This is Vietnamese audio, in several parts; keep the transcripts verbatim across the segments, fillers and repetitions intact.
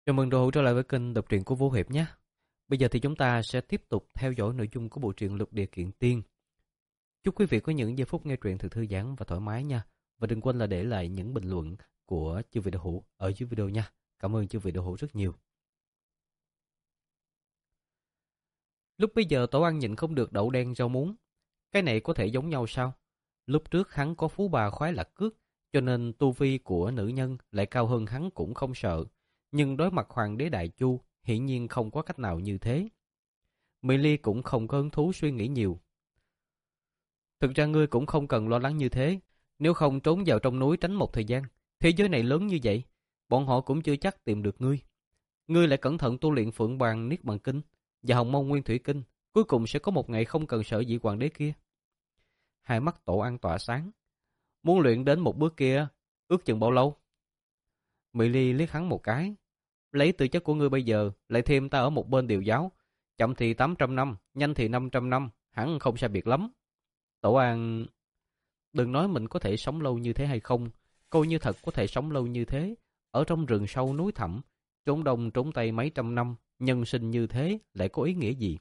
Chào mừng đồ hữu trở lại với kênh đọc truyện của Vũ Hiệp nhé. Bây giờ thì chúng ta sẽ tiếp tục theo dõi nội dung của bộ truyện Lục Địa Kiện Tiên. Chúc quý vị có những giây phút nghe truyện thật thư giãn và thoải mái nha. Và đừng quên là để lại những bình luận của chư vị đồ hữu ở dưới video nha. Cảm ơn chư vị đồ hữu rất nhiều. Lúc bây giờ Tổ Ăn nhịn không được đậu đen rau muống. Cái này có thể giống nhau sao? Lúc trước hắn có phú bà khoái lạc cước, cho nên tu vi của nữ nhân lại cao hơn hắn cũng không sợ. Nhưng đối mặt hoàng đế Đại Chu, hiển nhiên không có cách nào như thế. Mỹ Ly cũng không có hứng thú suy nghĩ nhiều. Thực ra ngươi cũng không cần lo lắng như thế. Nếu không trốn vào trong núi tránh một thời gian, thế giới này lớn như vậy, bọn họ cũng chưa chắc tìm được ngươi. Ngươi lại cẩn thận tu luyện Phượng Bàn Niết Bàn Kinh và Hồng Mông Nguyên Thủy Kinh, cuối cùng sẽ có một ngày không cần sợ vị hoàng đế kia. Hai mắt Tổ Ăn tỏa sáng. Muốn luyện đến một bước kia, ước chừng bao lâu? Mỹ Ly liếc hắn một cái. Lấy tư chất của ngươi bây giờ, lại thêm ta ở một bên điều giáo. Chậm thì tám trăm năm, nhanh thì năm trăm năm, hẳn không sai biệt lắm. Tổ An... Đừng nói mình có thể sống lâu như thế hay không. Coi như thật có thể sống lâu như thế. Ở trong rừng sâu núi thẳm, trốn đông trốn tây mấy trăm năm, nhân sinh như thế lại có ý nghĩa gì?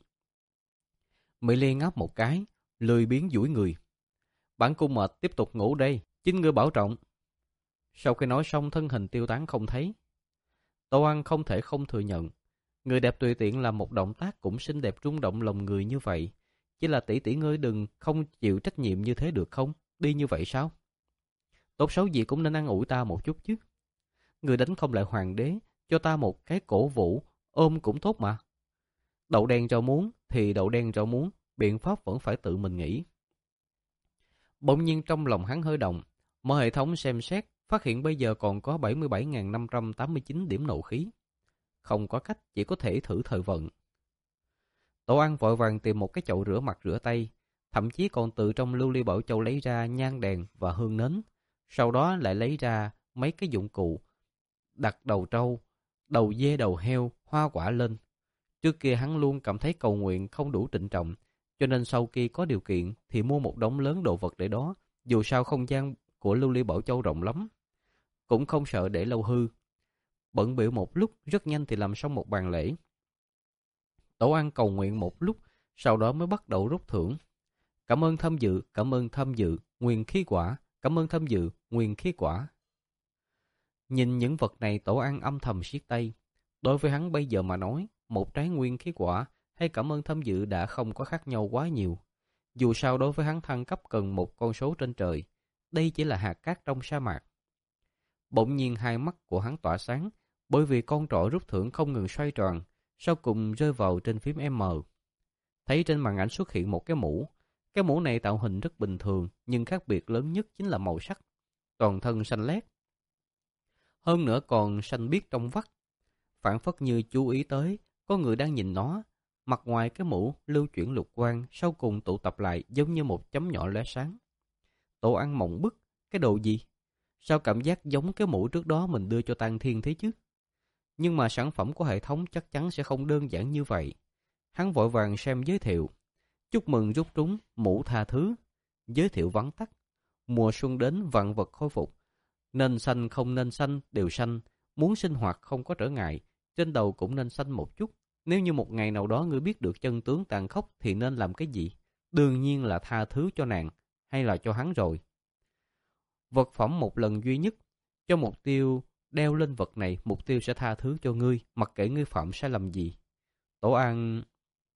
Mỹ Ly ngáp một cái, lười biếng duỗi người. Bản cung mệt, tiếp tục ngủ đây, chính ngươi bảo trọng. Sau khi nói xong thân hình tiêu tán không thấy. Tô Ăn không thể không thừa nhận, người đẹp tùy tiện làm một động tác cũng xinh đẹp rung động lòng người như vậy. Chỉ là tỷ tỷ ngươi đừng không chịu trách nhiệm như thế được không? Đi như vậy sao? Tốt xấu gì cũng nên ăn ủi ta một chút chứ. Người đánh không lại hoàng đế, cho ta một cái cổ vũ, ôm cũng tốt mà. Đậu đen rau muống thì đậu đen rau muống, biện pháp vẫn phải tự mình nghĩ. Bỗng nhiên trong lòng hắn hơi động, mở hệ thống xem xét, phát hiện bây giờ còn có bảy mươi bảy nghìn năm trăm tám mươi chín điểm nộ khí. Không có cách, chỉ có thể thử thời vận. Tổ Ăn vội vàng tìm một cái chậu rửa mặt rửa tay, thậm chí còn từ trong lưu ly bảo châu lấy ra nhang đèn và hương nến. Sau đó lại lấy ra mấy cái dụng cụ, đặt đầu trâu, đầu dê đầu heo, hoa quả lên. Trước kia hắn luôn cảm thấy cầu nguyện không đủ trịnh trọng, cho nên sau khi có điều kiện thì mua một đống lớn đồ vật để đó. Dù sao không gian của lưu ly bảo châu rộng lắm, cũng không sợ để lâu hư. Bận bịu một lúc, rất nhanh thì làm xong một bàn lễ. Tổ Ăn cầu nguyện một lúc, sau đó mới bắt đầu rút thưởng. Cảm ơn tham dự, cảm ơn tham dự, nguyên khí quả, cảm ơn tham dự, nguyên khí quả. Nhìn những vật này Tổ Ăn âm thầm siết tay. Đối với hắn bây giờ mà nói, một trái nguyên khí quả hay cảm ơn tham dự đã không có khác nhau quá nhiều. Dù sao đối với hắn thăng cấp cần một con số trên trời, đây chỉ là hạt cát trong sa mạc. Bỗng nhiên hai mắt của hắn tỏa sáng, bởi vì con trỏ rút thưởng không ngừng xoay tròn, sau cùng rơi vào trên phím M. Thấy trên màn ảnh xuất hiện một cái mũ. Cái mũ này tạo hình rất bình thường, nhưng khác biệt lớn nhất chính là màu sắc. Toàn thân xanh lét. Hơn nữa còn xanh biếc trong vắt. Phản phất như chú ý tới, có người đang nhìn nó. Mặt ngoài cái mũ lưu chuyển lục quang, sau cùng tụ tập lại giống như một chấm nhỏ lóe sáng. Tổ Ăn mộng bức, cái đồ gì? Sao cảm giác giống cái mũ trước đó mình đưa cho Tang Thiên thế chứ? Nhưng mà sản phẩm của hệ thống chắc chắn sẽ không đơn giản như vậy. Hắn vội vàng xem giới thiệu. Chúc mừng rút trúng mũ tha thứ. Giới thiệu vắn tắt. Mùa xuân đến vạn vật khôi phục. Nên xanh không nên xanh đều xanh. Muốn sinh hoạt không có trở ngại. Trên đầu cũng nên xanh một chút. Nếu như một ngày nào đó ngươi biết được chân tướng tàn khốc thì nên làm cái gì? Đương nhiên là tha thứ cho nàng, hay là cho hắn rồi. Vật phẩm một lần duy nhất. Cho mục tiêu đeo lên vật này, mục tiêu sẽ tha thứ cho ngươi, mặc kệ ngươi phạm sai lầm gì. Tổ An...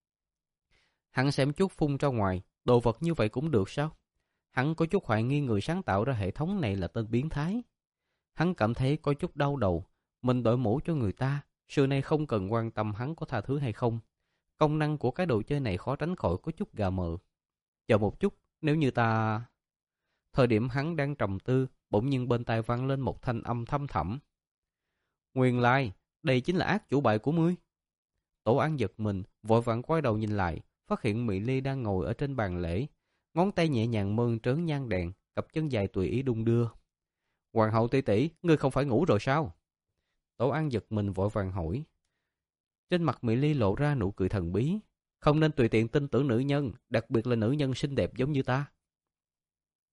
Hắn xem chút phun ra ngoài, đồ vật như vậy cũng được sao? Hắn có chút hoài nghi người sáng tạo ra hệ thống này là tên biến thái. Hắn cảm thấy có chút đau đầu, mình đội mũ cho người ta, sự này không cần quan tâm hắn có tha thứ hay không. Công năng của cái đồ chơi này khó tránh khỏi có chút gà mờ. Chờ một chút, nếu như ta... Thời điểm hắn đang trầm tư, bỗng nhiên bên tai vang lên một thanh âm thâm thẳm. Nguyên lai, đây chính là ác chủ bài của ngươi. Tổ Ăn giật mình, vội vàng quay đầu nhìn lại, phát hiện Mỹ Ly đang ngồi ở trên bàn lễ, ngón tay nhẹ nhàng mơn trớn nhang đèn, cặp chân dài tùy ý đung đưa. Hoàng hậu tỷ tỷ, ngươi không phải ngủ rồi sao? Tổ Ăn giật mình vội vàng hỏi. Trên mặt Mỹ Ly lộ ra nụ cười thần bí. Không nên tùy tiện tin tưởng nữ nhân, đặc biệt là nữ nhân xinh đẹp giống như ta.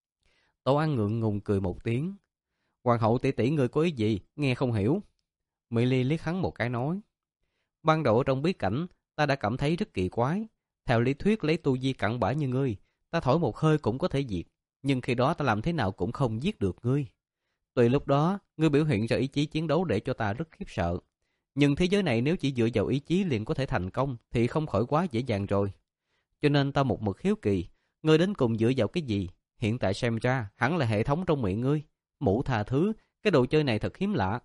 Tổ Ăn ngượng ngùng cười một tiếng. Hoàng hậu tỷ tỷ ngươi có ý gì? Nghe không hiểu. Mỹ Ly liếc hắn một cái nói. Ban đầu ở trong bí cảnh, ta đã cảm thấy rất kỳ quái. Theo lý thuyết lấy tu vi cặn bã như ngươi, ta thổi một hơi cũng có thể diệt. Nhưng khi đó ta làm thế nào cũng không giết được ngươi. Tuy lúc đó, ngươi biểu hiện ra ý chí chiến đấu để cho ta rất khiếp sợ. Nhưng thế giới này nếu chỉ dựa vào ý chí liền có thể thành công thì không khỏi quá dễ dàng rồi. Cho nên ta một mực hiếu kỳ, ngươi đến cùng dựa vào cái gì? Hiện tại xem ra hẳn là hệ thống trong miệng ngươi. Mũ tha thứ, cái đồ chơi này thật hiếm lạ.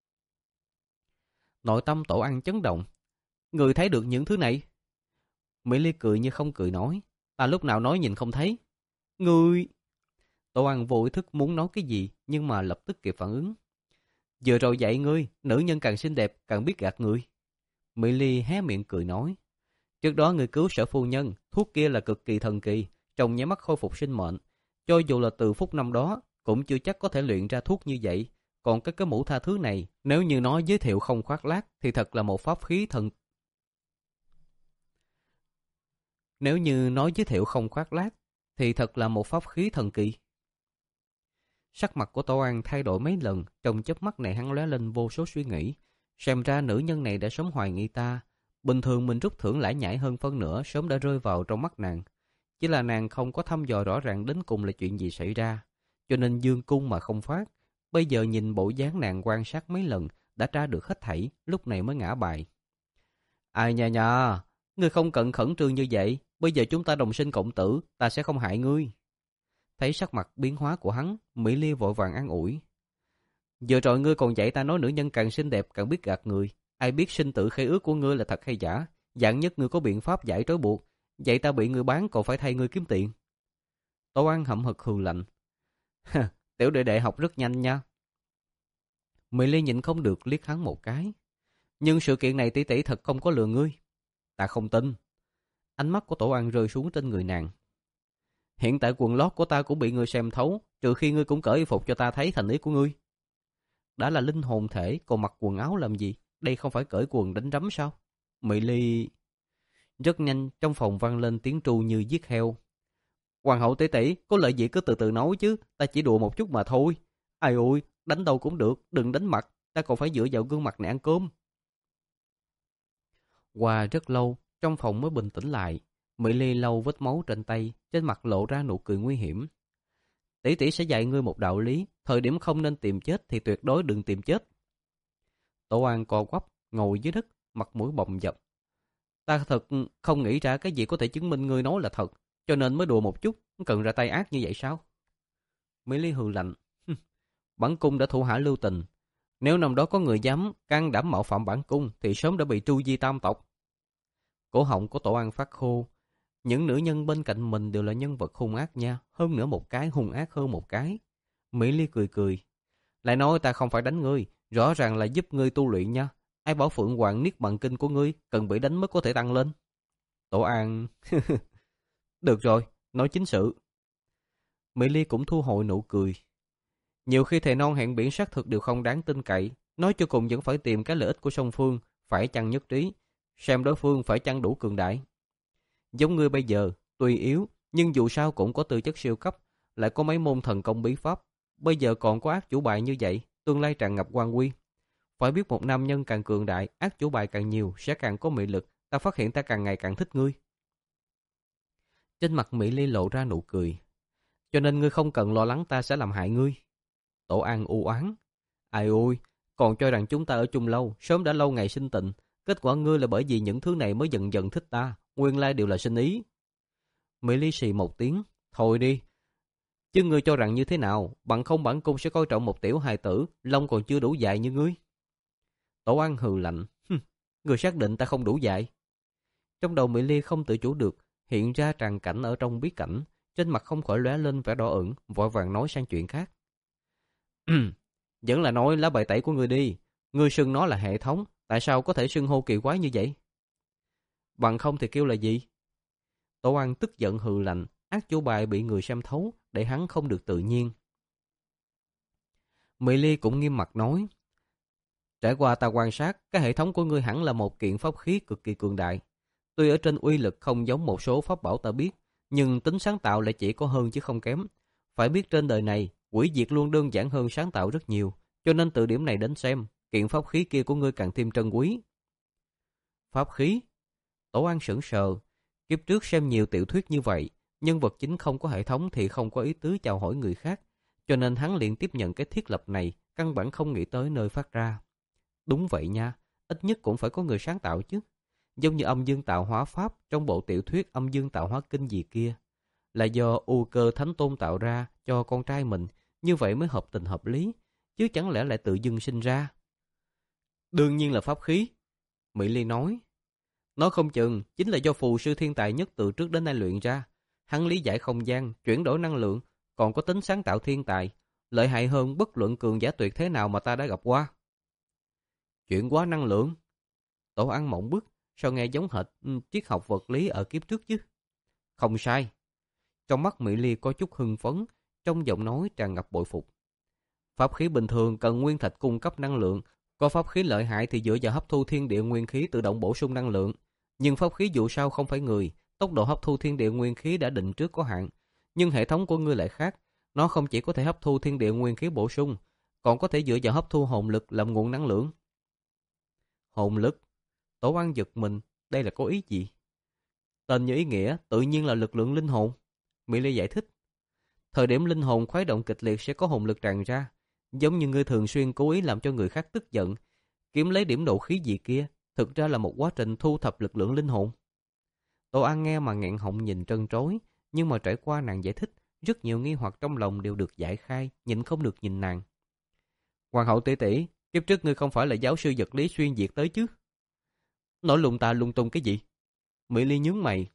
Nội tâm Tổ Ăn chấn động. Ngươi thấy được những thứ này? Mỹ Ly cười như không cười nói. Ta lúc nào nói nhìn không thấy. Ngươi... Tổ Ăn vô ý thức muốn nói cái gì nhưng mà lập tức kịp phản ứng. Vừa rồi dạy ngươi, nữ nhân càng xinh đẹp càng biết gạt người. Mỹ Ly hé miệng cười nói. Trước đó ngươi cứu Sở phu nhân, thuốc kia là cực kỳ thần kỳ, trong nháy mắt khôi phục sinh mệnh. Cho dù là từ phút năm đó, cũng chưa chắc có thể luyện ra thuốc như vậy. Còn cái cái mũ tha thứ này, nếu như nói giới thiệu không khoác lác, thì thật là một pháp khí thần. Nếu như nói giới thiệu không khoác lác, thì thật là một pháp khí thần kỳ. Sắc mặt của Tổ An thay đổi mấy lần, trong chớp mắt này hắn lóe lên vô số suy nghĩ. Xem ra nữ nhân này đã sớm hoài nghi ta. Bình thường mình rút thưởng lãi nhãi hơn phân nửa sớm đã rơi vào trong mắt nàng. Chỉ là nàng không có thăm dò rõ ràng đến cùng là chuyện gì xảy ra. Cho nên dương cung mà không phát. Bây giờ nhìn bộ dáng nàng quan sát mấy lần, đã tra được hết thảy, lúc này mới ngã bài. Ai nha nha, ngươi không cần khẩn trương như vậy. Bây giờ chúng ta đồng sinh cộng tử, ta sẽ không hại ngươi. Thấy sắc mặt biến hóa của hắn, Mỹ Ly vội vàng an ủi. Giờ rồi ngươi còn dạy ta nói nữ nhân càng xinh đẹp càng biết gạt người. Ai biết sinh tử khế ước của ngươi là thật hay giả. Dạng nhất ngươi có biện pháp giải trói buộc. Vậy ta bị ngươi bán còn phải thay ngươi kiếm tiền. Tổ An hậm hực hừ lạnh. Tiểu đệ đệ học rất nhanh nha. Mỹ Ly nhịn không được liếc hắn một cái. Nhưng sự kiện này tỷ tỷ thật không có lừa ngươi. Ta không tin. Ánh mắt của Tổ An rơi xuống trên người nàng. Hiện tại quần lót của ta cũng bị ngươi xem thấu, trừ khi ngươi cũng cởi y phục cho ta thấy thành ý của ngươi. Đã là linh hồn thể, còn mặc quần áo làm gì? Đây không phải cởi quần đánh rắm sao? Mỹ Ly... Rất nhanh, trong phòng vang lên tiếng tru như giết heo. Hoàng hậu tỷ tỷ, có lợi gì cứ từ từ nói chứ, ta chỉ đùa một chút mà thôi. Ai ôi, đánh đâu cũng được, đừng đánh mặt, ta còn phải dựa vào gương mặt này ăn cơm. Qua rất lâu, trong phòng mới bình tĩnh lại. Mỹ Ly lau vết máu trên tay, trên mặt lộ ra nụ cười nguy hiểm. Tỷ tỷ sẽ dạy ngươi một đạo lý, thời điểm không nên tìm chết thì tuyệt đối đừng tìm chết. Tổ An co quắp, ngồi dưới đất, mặt mũi bầm dập. Ta thật không nghĩ ra cái gì có thể chứng minh ngươi nói là thật, cho nên mới đùa một chút, cần ra tay ác như vậy sao? Mỹ Ly hừ lạnh. Bản cung đã thủ hạ lưu tình. Nếu năm đó có người dám can đảm mạo phạm bản cung thì sớm đã bị tru di tam tộc. Cổ họng của Tổ An phát khô. Những nữ nhân bên cạnh mình đều là nhân vật hung ác nha, hơn nữa một cái hung ác hơn một cái. Mỹ Ly cười cười. Lại nói ta không phải đánh ngươi, rõ ràng là giúp ngươi tu luyện nha. Ai bảo Phượng Hoàng Niết Bàn Kinh của ngươi cần bị đánh mới có thể tăng lên. Tổ An... Được rồi, nói chính sự. Mỹ Ly cũng thu hồi nụ cười. Nhiều khi thề non hẹn biển xác thực đều không đáng tin cậy. Nói cho cùng vẫn phải tìm cái lợi ích của song phương, phải chăng nhất trí. Xem đối phương phải chăng đủ cường đại. Giống ngươi bây giờ, tuy yếu, nhưng dù sao cũng có tư chất siêu cấp, lại có mấy môn thần công bí pháp. Bây giờ còn có ác chủ bài như vậy, tương lai tràn ngập quan quy. Phải biết một nam nhân càng cường đại, ác chủ bài càng nhiều, sẽ càng có mị lực. Ta phát hiện ta càng ngày càng thích ngươi. Trên mặt Mỹ Ly lộ ra nụ cười. Cho nên ngươi không cần lo lắng ta sẽ làm hại ngươi. Tổ An u oán. Ai ôi, còn cho rằng chúng ta ở chung lâu, sớm đã lâu ngày sinh tình. Kết quả ngươi là bởi vì những thứ này mới dần dần thích ta. Nguyên lai đều là sinh ý. Mỹ Ly xì một tiếng. Thôi đi. Chứ ngươi cho rằng như thế nào? Bằng không bản cung sẽ coi trọng một tiểu hài tử, lông còn chưa đủ dài như ngươi. Tổ An hừ lạnh. Ngươi xác định ta không đủ dài. Trong đầu Mỹ Ly không tự chủ được, hiện ra tràn cảnh ở trong bí cảnh. Trên mặt không khỏi lóe lên vẻ đỏ ửng, vội vàng nói sang chuyện khác. Vẫn là nói lá bài tẩy của ngươi đi. Ngươi xưng nó là hệ thống, tại sao có thể xưng hô kỳ quái như vậy? Bằng không thì kêu là gì? Tổ An tức giận hừ lạnh, ác chủ bài bị người xem thấu, để hắn không được tự nhiên. Mỹ Ly cũng nghiêm mặt nói. Trải qua ta quan sát, cái hệ thống của ngươi hẳn là một kiện pháp khí cực kỳ cường đại. Tuy ở trên uy lực không giống một số pháp bảo ta biết, nhưng tính sáng tạo lại chỉ có hơn chứ không kém. Phải biết trên đời này, hủy diệt luôn đơn giản hơn sáng tạo rất nhiều, cho nên từ điểm này đến xem, kiện pháp khí kia của ngươi càng thêm trân quý. Pháp khí? Tổ An sững sờ. Kiếp trước xem nhiều tiểu thuyết như vậy, nhân vật chính không có hệ thống thì không có ý tứ chào hỏi người khác, cho nên hắn liền tiếp nhận cái thiết lập này, căn bản không nghĩ tới nơi phát ra. Đúng vậy nha, ít nhất cũng phải có người sáng tạo chứ. Giống như âm dương tạo hóa pháp trong bộ tiểu thuyết âm dương tạo hóa kinh gì kia, là do U Cơ Thánh Tôn tạo ra cho con trai mình, như vậy mới hợp tình hợp lý, chứ chẳng lẽ lại tự dưng sinh ra. Đương nhiên là pháp khí, Mỹ Ly nói. Nó không chừng chính là do phù sư thiên tài nhất từ trước đến nay luyện ra. Hắn lý giải không gian, chuyển đổi năng lượng, còn có tính sáng tạo thiên tài, lợi hại hơn bất luận cường giả tuyệt thế nào mà ta đã gặp qua. Chuyển hóa năng lượng? Tổ An mộng bức, sao nghe giống hệt ừ, triết học vật lý ở kiếp trước chứ? Không sai. Trong mắt Mỹ Ly có chút hưng phấn, trong giọng nói tràn ngập bội phục. Pháp khí bình thường cần nguyên thạch cung cấp năng lượng, có pháp khí lợi hại thì dựa vào hấp thu thiên địa nguyên khí tự động bổ sung năng lượng. Nhưng pháp khí dù sao không phải người, tốc độ hấp thu thiên địa nguyên khí đã định trước có hạn. Nhưng hệ thống của ngươi lại khác, nó không chỉ có thể hấp thu thiên địa nguyên khí bổ sung, còn có thể dựa vào hấp thu hồn lực làm nguồn năng lượng. Hồn lực? Tổ An giật mình, đây là có ý gì? Tên như ý nghĩa, tự nhiên là lực lượng linh hồn. Mỹ Ly giải thích. Thời điểm linh hồn khuấy động kịch liệt sẽ có hồn lực tràn ra, giống như ngươi thường xuyên cố ý làm cho người khác tức giận, kiếm lấy điểm độ khí gì kia, thực ra là một quá trình thu thập lực lượng linh hồn. Tổ An nghe mà nghẹn họng nhìn trân trối, nhưng mà trải qua nàng giải thích, rất nhiều nghi hoặc trong lòng đều được giải khai, nhịn không được nhìn nàng. Hoàng hậu tỷ tỷ, kiếp trước ngươi không phải là giáo sư vật lý xuyên việt tới chứ? Nói lung ta lung tung cái gì? Mỹ Ly nhướng mày.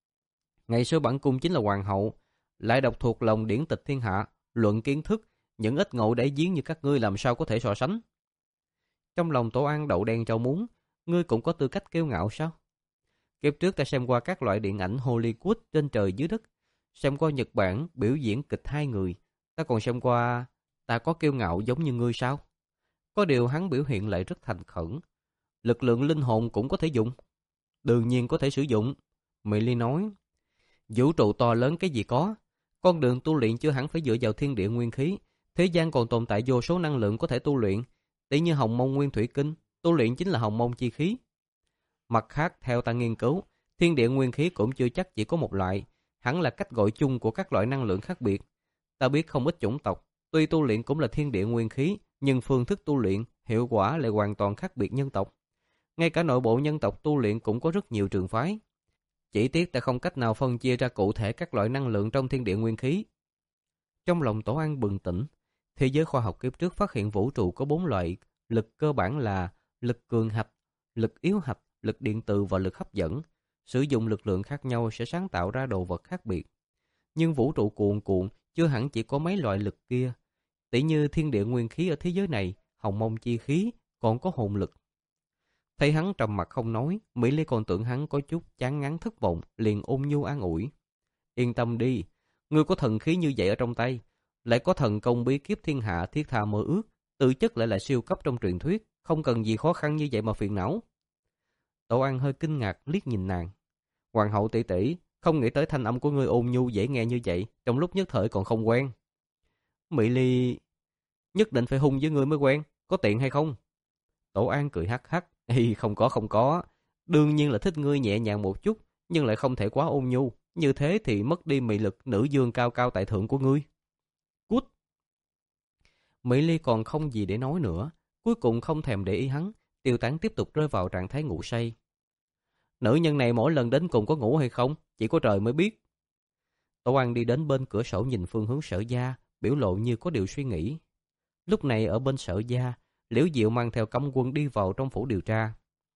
Ngày xưa bản cung chính là hoàng hậu, lại đọc thuộc lòng điển tịch thiên hạ, luận kiến thức, những ít ngộ để giếng như các ngươi làm sao có thể so sánh. Trong lòng Tổ An đậu đen trâu muống, ngươi cũng có tư cách kiêu ngạo sao? Kiếp trước ta xem qua các loại điện ảnh Hollywood trên trời dưới đất, xem qua Nhật Bản biểu diễn kịch hai người, ta còn xem qua, ta có kiêu ngạo giống như ngươi sao? Có điều hắn biểu hiện lại rất thành khẩn. Lực lượng linh hồn cũng có thể dùng. Đương nhiên có thể sử dụng, Mỹ Ly nói. Vũ trụ to lớn cái gì có, con đường tu luyện chưa hẳn phải dựa vào thiên địa nguyên khí. Thế gian còn tồn tại vô số năng lượng có thể tu luyện, tỷ như Hồng Mông Nguyên Thủy Kinh, tu luyện chính là Hồng Mông chi khí. Mặt khác, theo ta nghiên cứu, thiên địa nguyên khí cũng chưa chắc chỉ có một loại, hẳn là cách gọi chung của các loại năng lượng khác biệt. Ta biết không ít chủng tộc, tuy tu luyện cũng là thiên địa nguyên khí, nhưng phương thức tu luyện, hiệu quả lại hoàn toàn khác biệt nhân tộc. Ngay cả nội bộ nhân tộc tu luyện cũng có rất nhiều trường phái. Chỉ tiếc ta không cách nào phân chia ra cụ thể các loại năng lượng trong thiên địa nguyên khí. Trong lòng Tổ An bừng tỉnh, thế giới khoa học kiếp trước phát hiện vũ trụ có bốn loại lực cơ bản là lực cường hạch, lực yếu hạch, lực điện từ và lực hấp dẫn. Sử dụng lực lượng khác nhau sẽ sáng tạo ra đồ vật khác biệt. Nhưng vũ trụ cuồn cuộn chưa hẳn chỉ có mấy loại lực kia. Tỷ như thiên địa nguyên khí ở thế giới này, Hồng Mông chi khí, còn có hồn lực. Thấy hắn trầm mặt không nói, Mỹ Ly còn tưởng hắn có chút chán ngán thất vọng, liền ôn nhu an ủi. Yên tâm đi, ngươi có thần khí như vậy ở trong tay, lại có thần công bí kíp thiên hạ thiết tha mơ ước, tự chất lại là siêu cấp trong truyền thuyết, không cần gì khó khăn như vậy mà phiền não. Tổ An hơi kinh ngạc liếc nhìn nàng. Hoàng hậu tỷ tỷ, không nghĩ tới thanh âm của ngươi ôn nhu dễ nghe như vậy, trong lúc nhất thời còn không quen. Mỹ Ly, nhất định phải hung với ngươi mới quen, có tiện hay không? Tổ An cười hắc hắc. Ê, không có không có, đương nhiên là thích ngươi nhẹ nhàng một chút, nhưng lại không thể quá ôn nhu, như thế thì mất đi mị lực nữ dương cao cao tại thượng của ngươi. Cút! Mỹ Ly còn không gì để nói nữa, cuối cùng không thèm để ý hắn, Tiêu Tán tiếp tục rơi vào trạng thái ngủ say. Nữ nhân này mỗi lần đến cùng có ngủ hay không, chỉ có trời mới biết. Tổ An đi đến bên cửa sổ nhìn phương hướng Sở Gia, biểu lộ như có điều suy nghĩ. Lúc này ở bên Sở Gia, Liễu Diệu mang theo cấm quân đi vào trong phủ điều tra.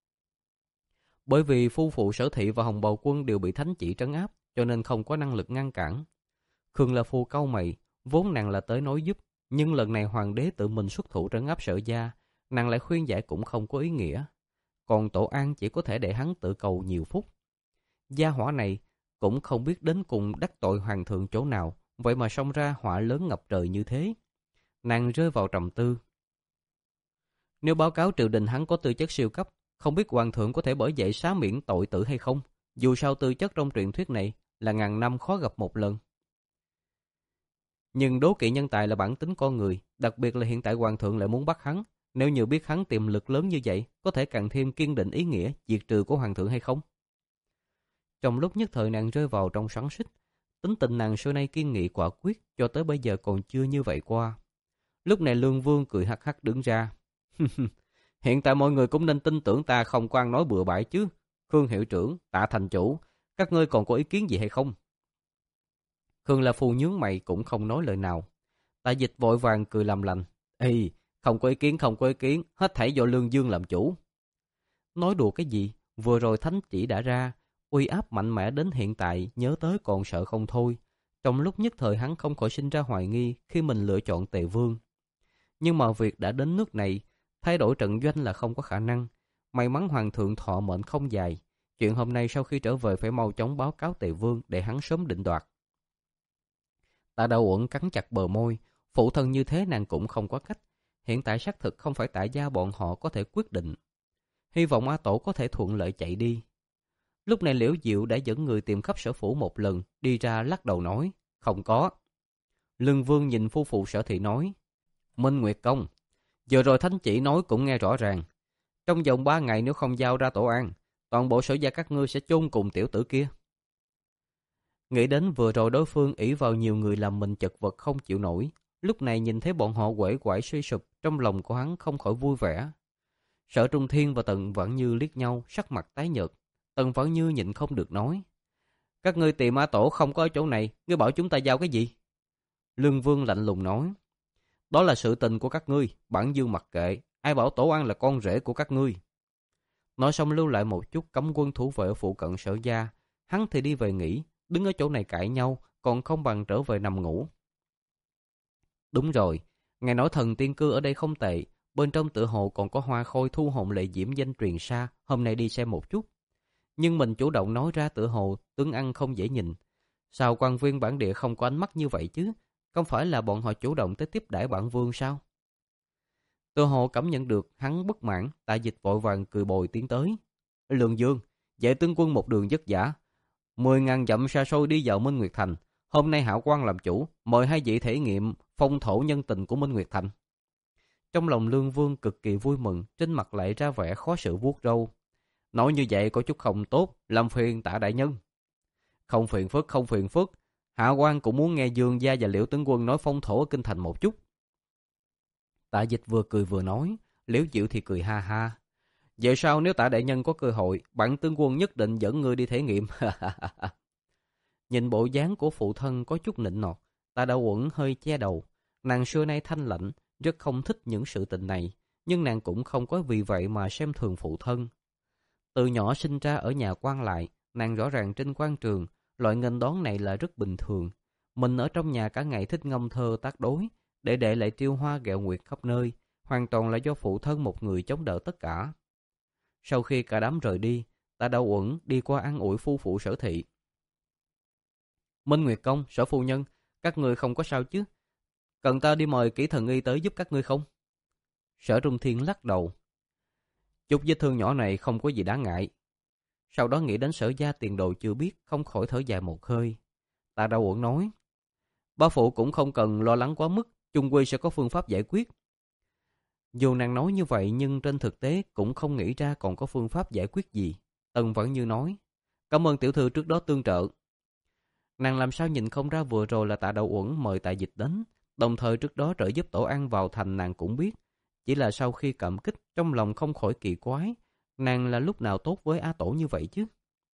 Bởi vì phu phụ Sở Thị và Hồng Bào Quân đều bị thánh chỉ trấn áp, cho nên không có năng lực ngăn cản. Khương La Phu cau mày, vốn nàng là tới nói giúp, nhưng lần này hoàng đế tự mình xuất thủ trấn áp Sở Gia, nàng lại khuyên giải cũng không có ý nghĩa. Còn Tổ An chỉ có thể để hắn tự cầu nhiều phút. Gia hỏa này cũng không biết đến cùng đắc tội hoàng thượng chỗ nào, vậy mà xông ra họa lớn ngập trời như thế. Nàng rơi vào trầm tư. Nếu báo cáo triều đình hắn có tư chất siêu cấp, không biết hoàng thượng có thể bởi vậy xá miễn tội tử hay không? Dù sao tư chất trong truyền thuyết này là ngàn năm khó gặp một lần. Nhưng đố kỵ nhân tài là bản tính con người, đặc biệt là hiện tại hoàng thượng lại muốn bắt hắn. Nếu như biết hắn tiềm lực lớn như vậy, có thể càng thêm kiên định ý nghĩa diệt trừ của hoàng thượng hay không? Trong lúc nhất thời nàng rơi vào trong xoắn xít, tính tình nàng xưa nay kiên nghị quả quyết, cho tới bây giờ còn chưa như vậy qua. Lúc này Lương Vương cười hắc hắc đứng ra. Hiện tại mọi người cũng nên tin tưởng ta, không có ăn nói bừa bãi chứ. Khương hiệu trưởng, Tạ thành chủ, các ngươi còn có ý kiến gì hay không? Khương La Phu nhướng mày cũng không nói lời nào. Tạ Dịch vội vàng cười làm lành. Ê, không có ý kiến, không có ý kiến, hết thảy do Lương Dương làm chủ. Nói đùa cái gì, vừa rồi thánh chỉ đã ra, uy áp mạnh mẽ đến hiện tại nhớ tới còn sợ không thôi. Trong lúc nhất thời hắn không khỏi sinh ra hoài nghi khi mình lựa chọn Tề Vương. Nhưng mà việc đã đến nước này, thay đổi trận doanh là không có khả năng. May mắn hoàng thượng thọ mệnh không dài. Chuyện hôm nay sau khi trở về phải mau chóng báo cáo Tề Vương để hắn sớm định đoạt. Tạ Đào Uẩn cắn chặt bờ môi, phụ thân như thế nàng cũng không có cách. Hiện tại xác thực không phải tại gia bọn họ có thể quyết định. Hy vọng A Tổ có thể thuận lợi chạy đi. Lúc này Liễu Diệu đã dẫn người tìm khắp sở phủ một lần, đi ra lắc đầu nói, không có. Lương Vương nhìn phu phụ Sở Thị nói, Minh Nguyệt Công, giờ rồi thánh chỉ nói cũng nghe rõ ràng. Trong vòng ba ngày nếu không giao ra tổ an, toàn bộ Sở gia các ngươi sẽ chôn cùng tiểu tử kia. Nghĩ đến vừa rồi đối phương ỷ vào nhiều người làm mình chật vật không chịu nổi. Lúc này nhìn thấy bọn họ quể quải suy sụp, trong lòng của hắn không khỏi vui vẻ. Sở Trung Thiên và Tần Vãn Như liếc nhau, sắc mặt tái nhợt. Tần Vãn Như nhịn không được nói, các ngươi tìm A Tổ không có ở chỗ này, ngươi bảo chúng ta giao cái gì? Lương Vương lạnh lùng nói, đó là sự tình của các ngươi, bản Dương mặc kệ, ai bảo Tổ An là con rể của các ngươi. Nói xong lưu lại một chút cấm quân thủ vệ ở phụ cận Sở gia, hắn thì đi về nghỉ, đứng ở chỗ này cãi nhau, còn không bằng trở về nằm ngủ. Đúng rồi, ngài nói thần tiên cư ở đây không tệ, bên trong tựa hồ còn có hoa khôi thu hồn lệ diễm danh truyền xa, hôm nay đi xem một chút. Nhưng mình chủ động nói ra tựa hồ tướng ăn không dễ nhìn. Sao quan viên bản địa không có ánh mắt như vậy chứ? Không phải là bọn họ chủ động tới tiếp đãi bản vương sao? Tựa hồ cảm nhận được hắn bất mãn, Tạ Dịch vội vàng cười bồi tiến tới. Lương Dương, vệ tướng quân một đường vất vả, mười ngàn dặm xa xôi đi vào Minh Nguyệt Thành. Hôm nay Hạo Quan làm chủ, mời hai vị thể nghiệm phong thổ nhân tình của Minh Nguyệt Thành. Trong lòng Lương Vương cực kỳ vui mừng, trên mặt lại ra vẻ khó xử vuốt râu. Nói như vậy có chút không tốt, làm phiền Tạ đại nhân. Không phiền phức, không phiền phức. Hạ quan cũng muốn nghe Dương gia và Liễu tướng quân nói phong thổ ở kinh thành một chút. Tạ Dịch vừa cười vừa nói, Liễu Diệu thì cười ha ha. Vậy sao nếu Tạ đại nhân có cơ hội, bản tướng quân nhất định dẫn ngươi đi thể nghiệm. Nhìn bộ dáng của phụ thân có chút nịnh nọt, Tạ Đào Uẩn hơi che đầu. Nàng xưa nay thanh lạnh, rất không thích những sự tình này, nhưng nàng cũng không có vì vậy mà xem thường phụ thân. Từ nhỏ sinh ra ở nhà quan lại, nàng rõ ràng trên quan trường, loại nghênh đón này là rất bình thường. Mình ở trong nhà cả ngày thích ngâm thơ tác đối, để đệ lại triêu hoa ghẹo nguyệt khắp nơi, hoàn toàn là do phụ thân một người chống đỡ tất cả. Sau khi cả đám rời đi, Tạ Đào Uẩn đi qua an ủi phu phụ Sở Thị. Minh Nguyệt Công, Sở phu nhân, các ngươi không có sao chứ? Cần ta đi mời kỹ thần y tới giúp các ngươi không? Sở Trung Thiên lắc đầu. Chút vết thương nhỏ này không có gì đáng ngại. Sau đó nghĩ đến Sở gia tiền đồ chưa biết, không khỏi thở dài một hơi. Tạ Đào Uẩn nói, bá phụ cũng không cần lo lắng quá mức, chung quy sẽ có phương pháp giải quyết. Dù nàng nói như vậy nhưng trên thực tế cũng không nghĩ ra còn có phương pháp giải quyết gì. Tần vẫn như nói, cảm ơn tiểu thư trước đó tương trợ. Nàng làm sao nhìn không ra vừa rồi là Tạ Đào Uẩn mời Tạ Dịch đến, đồng thời trước đó trợ giúp Tổ An vào thành nàng cũng biết. Chỉ là sau khi cảm kích, trong lòng không khỏi kỳ quái, nàng là lúc nào tốt với A Tổ như vậy chứ?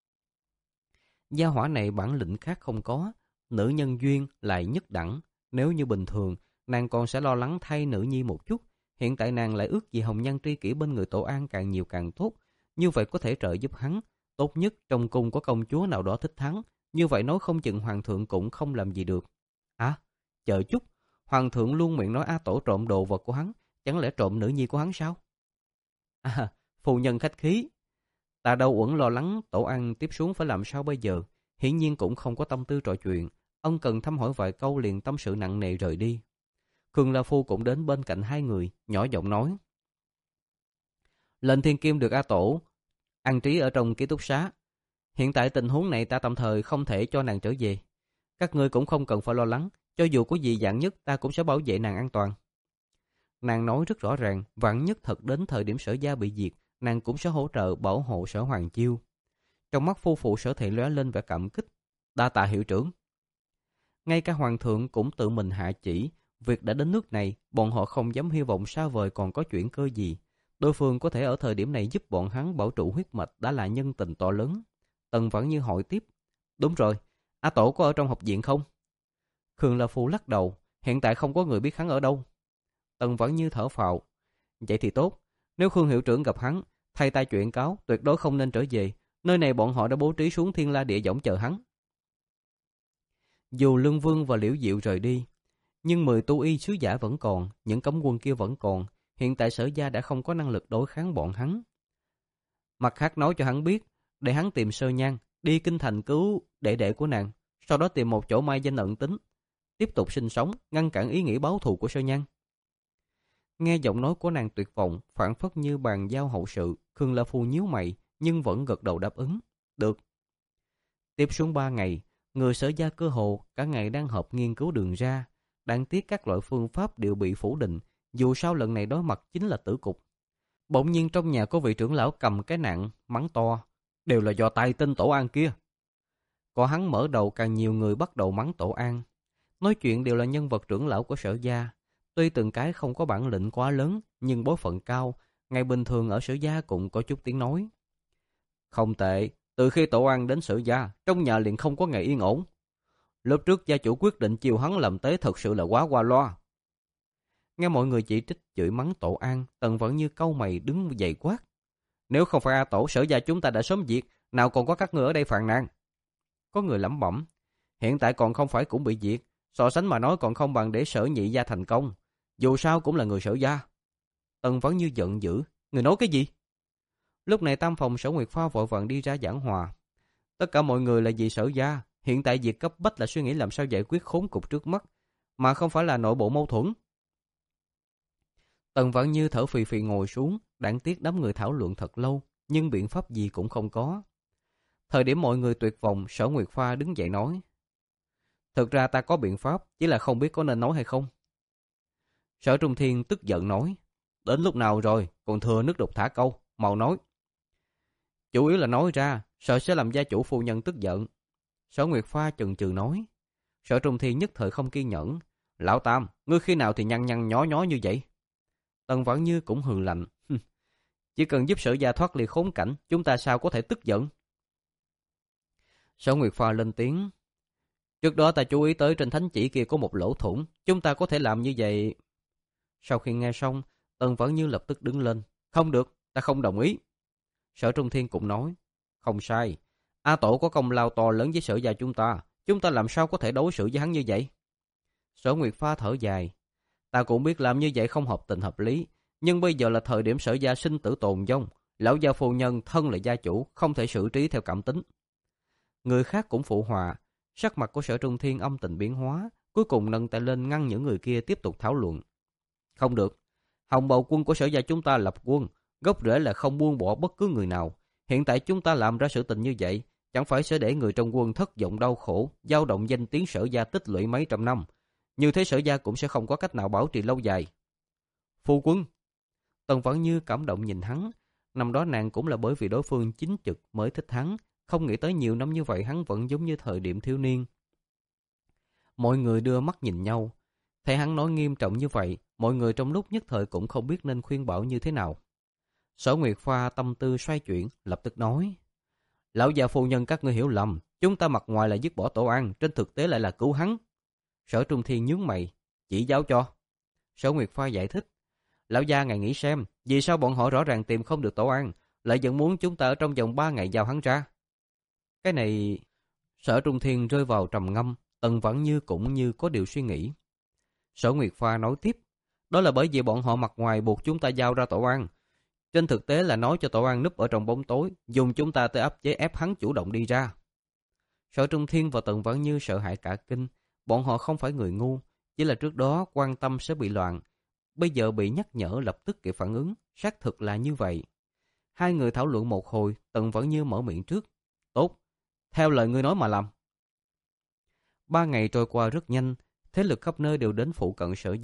Gia hỏa này bản lĩnh khác không có, nữ nhân duyên lại nhất đẳng. Nếu như bình thường, nàng còn sẽ lo lắng thay nữ nhi một chút. Hiện tại nàng lại ước gì hồng nhan tri kỷ bên người Tổ An càng nhiều càng tốt. Như vậy có thể trợ giúp hắn. Tốt nhất trong cung có công chúa nào đó thích hắn. Như vậy nói không chừng hoàng thượng cũng không làm gì được. À, chờ chút, hoàng thượng luôn miệng nói A Tổ trộm đồ vật của hắn. Chẳng lẽ trộm nữ nhi của hắn sao? À, phu nhân khách khí. Tạ Đào Uẩn lo lắng Tổ An tiếp xuống phải làm sao bây giờ. Hiển nhiên cũng không có tâm tư trò chuyện. Ông cần thăm hỏi vài câu liền tâm sự nặng nề rời đi. Khương La Phu cũng đến bên cạnh hai người, nhỏ giọng nói. Lệnh Thiên Kim được A Tổ an trí ở trong ký túc xá. Hiện tại tình huống này ta tạm thời không thể cho nàng trở về. Các ngươi cũng không cần phải lo lắng. Cho dù có gì dạng nhất ta cũng sẽ bảo vệ nàng an toàn. Nàng nói rất rõ ràng, vạn nhất thật đến thời điểm Sở gia bị diệt, nàng cũng sẽ hỗ trợ bảo hộ Sở Hoàng Chiêu. Trong mắt phu phụ Sở Thị lóe lên vẻ cảm kích. Đa tạ hiệu trưởng. Ngay cả hoàng thượng cũng tự mình hạ chỉ, việc đã đến nước này, bọn họ không dám hy vọng xa vời còn có chuyện cơ gì. Đối phương có thể ở thời điểm này giúp bọn hắn bảo trụ huyết mạch đã là nhân tình to lớn. Tần Vãn Như hỏi tiếp. Đúng rồi, A Tổ có ở trong học viện không? Khương La Phu lắc đầu, hiện tại không có người biết hắn ở đâu. Tần Vãn Như thở phào. Vậy thì tốt, nếu Khương hiệu trưởng gặp hắn, thay ta chuyện cáo, tuyệt đối không nên trở về. Nơi này bọn họ đã bố trí xuống Thiên La Địa Võng chờ hắn. Dù Lương Vương và Liễu Diệu rời đi, nhưng mười tu y sứ giả vẫn còn, những cấm quân kia vẫn còn. Hiện tại Sở gia đã không có năng lực đối kháng bọn hắn. Mặt khác nói cho hắn biết, để hắn tìm Sơ Nhan, đi kinh thành cứu đệ đệ của nàng, sau đó tìm một chỗ mai danh ẩn tính, tiếp tục sinh sống, ngăn cản ý nghĩ báo thù của Sơ Nhan. Nghe giọng nói của nàng tuyệt vọng, phảng phất như bàn giao hậu sự, Khương La Phu nhíu mày, nhưng vẫn gật đầu đáp ứng. Được. Tiếp xuống ba ngày, người Sở gia cơ hồ cả ngày đang họp nghiên cứu đường ra. Đáng tiếc các loại phương pháp đều bị phủ định, dù sao lần này đối mặt chính là tử cục. Bỗng nhiên trong nhà có vị trưởng lão cầm cái nạng, mắng to. Đều là do tay tên Tổ An kia. Có hắn mở đầu càng nhiều người bắt đầu mắng Tổ An. Nói chuyện đều là nhân vật trưởng lão của Sở gia. Tuy từng cái không có bản lĩnh quá lớn, nhưng bối phận cao, ngày bình thường ở Sở gia cũng có chút tiếng nói. Không tệ, từ khi Tổ An đến Sở gia, trong nhà liền không có ngày yên ổn. Lúc trước gia chủ quyết định chiều hắn làm tế thật sự là quá qua loa. Nghe mọi người chỉ trích chửi mắng Tổ An, Tần Vãn Như cau mày đứng dậy quát. Nếu không phải A Tổ, Sở gia chúng ta đã sớm diệt, nào còn có các ngươi ở đây phàn nàn. Có người lẩm bẩm, hiện tại còn không phải cũng bị diệt, so sánh mà nói còn không bằng để Sở nhị gia thành công, dù sao cũng là người Sở gia. Tần Vãn Như giận dữ, người nói cái gì? Lúc này tam phòng Sở Nguyệt Pha vội vàng đi ra giảng hòa. Tất cả mọi người là vì Sở gia, hiện tại việc cấp bách là suy nghĩ làm sao giải quyết khốn cục trước mắt, mà không phải là nội bộ mâu thuẫn. Tần Vãn Như thở phì phì ngồi xuống, đáng tiếc đám người thảo luận thật lâu, nhưng biện pháp gì cũng không có. Thời điểm mọi người tuyệt vọng, Sở Nguyệt Pha đứng dậy nói. Thực ra ta có biện pháp, chỉ là không biết có nên nói hay không. Sở Trung Thiên tức giận nói. Đến lúc nào rồi, còn thừa nước đục thả câu, mau nói. Chủ yếu là nói ra, sợ sẽ làm gia chủ phu nhân tức giận. Sở Nguyệt Pha chần chừ nói. Sở Trung Thiên nhất thời không kiên nhẫn. Lão Tam, ngươi khi nào thì nhăn nhăn nhó nhó như vậy? Tần Vãn Như cũng hừ lạnh. Chỉ cần giúp Sở gia thoát ly khốn cảnh, chúng ta sao có thể tức giận? Sở Nguyệt Pha lên tiếng. Trước đó ta chú ý tới trên thánh chỉ kia có một lỗ thủng, chúng ta có thể làm như vậy. Sau khi nghe xong, Tần Vãn Như lập tức đứng lên. Không được, ta không đồng ý. Sở Trung Thiên cũng nói. Không sai, A Tổ có công lao to lớn với Sở gia chúng ta, chúng ta làm sao có thể đối xử với hắn như vậy? Sở Nguyệt Pha thở dài. Ta cũng biết làm như vậy không hợp tình hợp lý, nhưng bây giờ là thời điểm Sở gia sinh tử tồn vong, lão gia phu nhân thân là gia chủ, không thể xử trí theo cảm tính. Người khác cũng phụ họa. Sắc mặt của Sở Trung Thiên âm tình biến hóa, cuối cùng nâng tay lên ngăn những người kia tiếp tục thảo luận. Không được, Hồng Bào quân của Sở gia chúng ta lập quân, gốc rễ là không buông bỏ bất cứ người nào. Hiện tại chúng ta làm ra sự tình như vậy, chẳng phải sẽ để người trong quân thất vọng đau khổ, dao động danh tiếng Sở gia tích lũy mấy trăm năm. Như thế Sở gia cũng sẽ không có cách nào bảo trì lâu dài. Phu quân. Tần Vãn Như cảm động nhìn hắn. Năm đó nàng cũng là bởi vì đối phương chính trực mới thích hắn, không nghĩ tới nhiều năm như vậy hắn vẫn giống như thời điểm thiếu niên. Mọi người đưa mắt nhìn nhau. Thấy hắn nói nghiêm trọng như vậy, mọi người trong lúc nhất thời cũng không biết nên khuyên bảo như thế nào. Sở Nguyệt Pha tâm tư xoay chuyển, lập tức nói. Lão già phu nhân các ngươi hiểu lầm, chúng ta mặt ngoài là dứt bỏ Tổ An, trên thực tế lại là cứu hắn. Sở Trung Thiên nhướng mày, chỉ giáo cho. Sở Nguyệt Pha giải thích. Lão gia ngài nghĩ xem, vì sao bọn họ rõ ràng tìm không được Tổ An, lại vẫn muốn chúng ta ở trong vòng ba ngày giao hắn ra. Cái này... Sở Trung Thiên rơi vào trầm ngâm, Tần Vãn Như cũng như có điều suy nghĩ. Sở Nguyệt Pha nói tiếp. Đó là bởi vì bọn họ mặt ngoài buộc chúng ta giao ra Tổ An, trên thực tế là nói cho Tổ An núp ở trong bóng tối, dùng chúng ta tới áp chế ép hắn chủ động đi ra. Sở Trung Thiên và Tần Vãn Như sợ hãi cả kinh. Bọn họ không phải người ngu, chỉ là trước đó quan tâm sẽ bị loạn. Bây giờ bị nhắc nhở lập tức kịp phản ứng, xác thực là như vậy. Hai người thảo luận một hồi, Tần Vãn Như mở miệng trước. Tốt, theo lời ngươi nói mà làm. Ba ngày trôi qua rất nhanh, thế lực khắp nơi đều đến phụ cận Sở gia,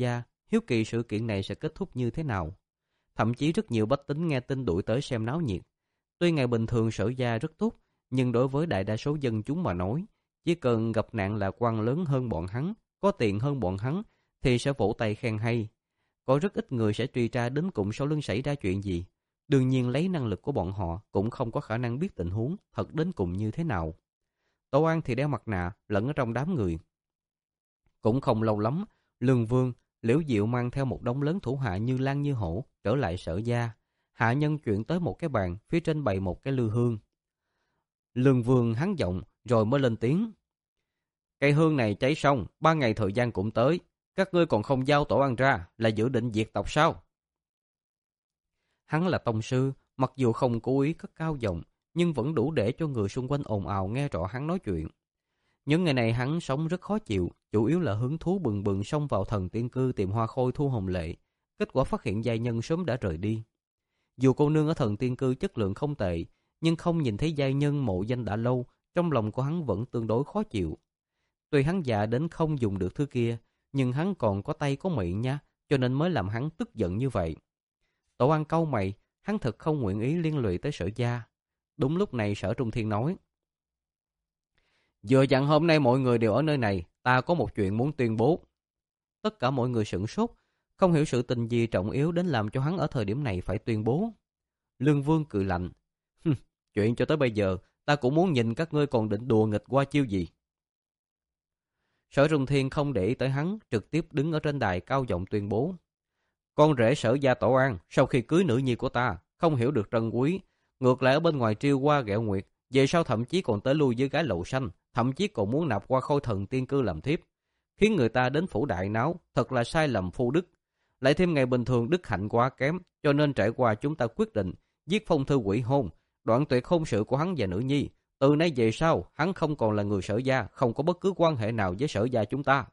hiếu kỳ sự kiện này sẽ kết thúc như thế nào. Thậm chí rất nhiều bách tính nghe tin đuổi tới xem náo nhiệt. Tuy ngày bình thường Sở Gia rất tốt, nhưng đối với đại đa số dân chúng mà nói, chỉ cần gặp nạn là quan lớn hơn bọn hắn, có tiền hơn bọn hắn, thì sẽ vỗ tay khen hay. Có rất ít người sẽ truy tra đến cùng sau lưng xảy ra chuyện gì. Đương nhiên lấy năng lực của bọn họ cũng không có khả năng biết tình huống thật đến cùng như thế nào. Tổ An thì đeo mặt nạ lẫn ở trong đám người. Cũng không lâu lắm, Lương Vương, Liễu Diệu mang theo một đống lớn thủ hạ như lan như hổ trở lại Sở Gia. Hạ nhân chuyển tới một cái bàn, phía trên bày một cái lư hương. Lương Vương hắn giọng rồi mới lên tiếng. Cây hương này cháy xong, ba ngày thời gian cũng tới. Các ngươi còn không giao Tổ An ra, là dự định diệt tộc sao? Hắn là tông sư, mặc dù không cố ý cất cao giọng, nhưng vẫn đủ để cho người xung quanh ồn ào nghe rõ hắn nói chuyện. Những ngày này hắn sống rất khó chịu, chủ yếu là hứng thú bừng bừng xông vào thần tiên cư tìm Hoa Khôi Thu Hồng Lệ. Kết quả phát hiện giai nhân sớm đã rời đi. Dù cô nương ở thần tiên cư chất lượng không tệ, nhưng không nhìn thấy giai nhân mộ danh đã lâu, trong lòng của hắn vẫn tương đối khó chịu. Tuy hắn già đến không dùng được thứ kia, nhưng hắn còn có tay có miệng nha, cho nên mới làm hắn tức giận như vậy. Tổ An cau mày, hắn thật không nguyện ý liên lụy tới Sở Gia. Đúng lúc này Sở Trung Thiên nói. Vừa dặn hôm nay mọi người đều ở nơi này, ta có một chuyện muốn tuyên bố. Tất cả mọi người sửng sốt, không hiểu sự tình gì trọng yếu đến làm cho hắn ở thời điểm này phải tuyên bố. Lương Vương cười lạnh. Chuyện cho tới bây giờ, ta cũng muốn nhìn các ngươi còn định đùa nghịch qua chiêu gì. Sở Trung Thiên không để ý tới hắn, trực tiếp đứng ở trên đài cao giọng tuyên bố. Con rể Sở Gia Tổ An, sau khi cưới nữ nhi của ta, không hiểu được trân quý, ngược lại ở bên ngoài trêu qua ghẹo nguyệt, về sau thậm chí còn tới lui với gái lậu xanh, thậm chí còn muốn nạp qua Khôi Thần Tiên Cư làm thiếp, khiến người ta đến phủ đại náo, thật là sai lầm phu đức. Lại thêm ngày bình thường đức hạnh quá kém, cho nên trải qua chúng ta quyết định viết phong thư hủy hôn, đoạn tuyệt hôn sự của hắn và nữ nhi. Từ nay về sau, hắn không còn là người Sở Gia, không có bất cứ quan hệ nào với Sở Gia chúng ta.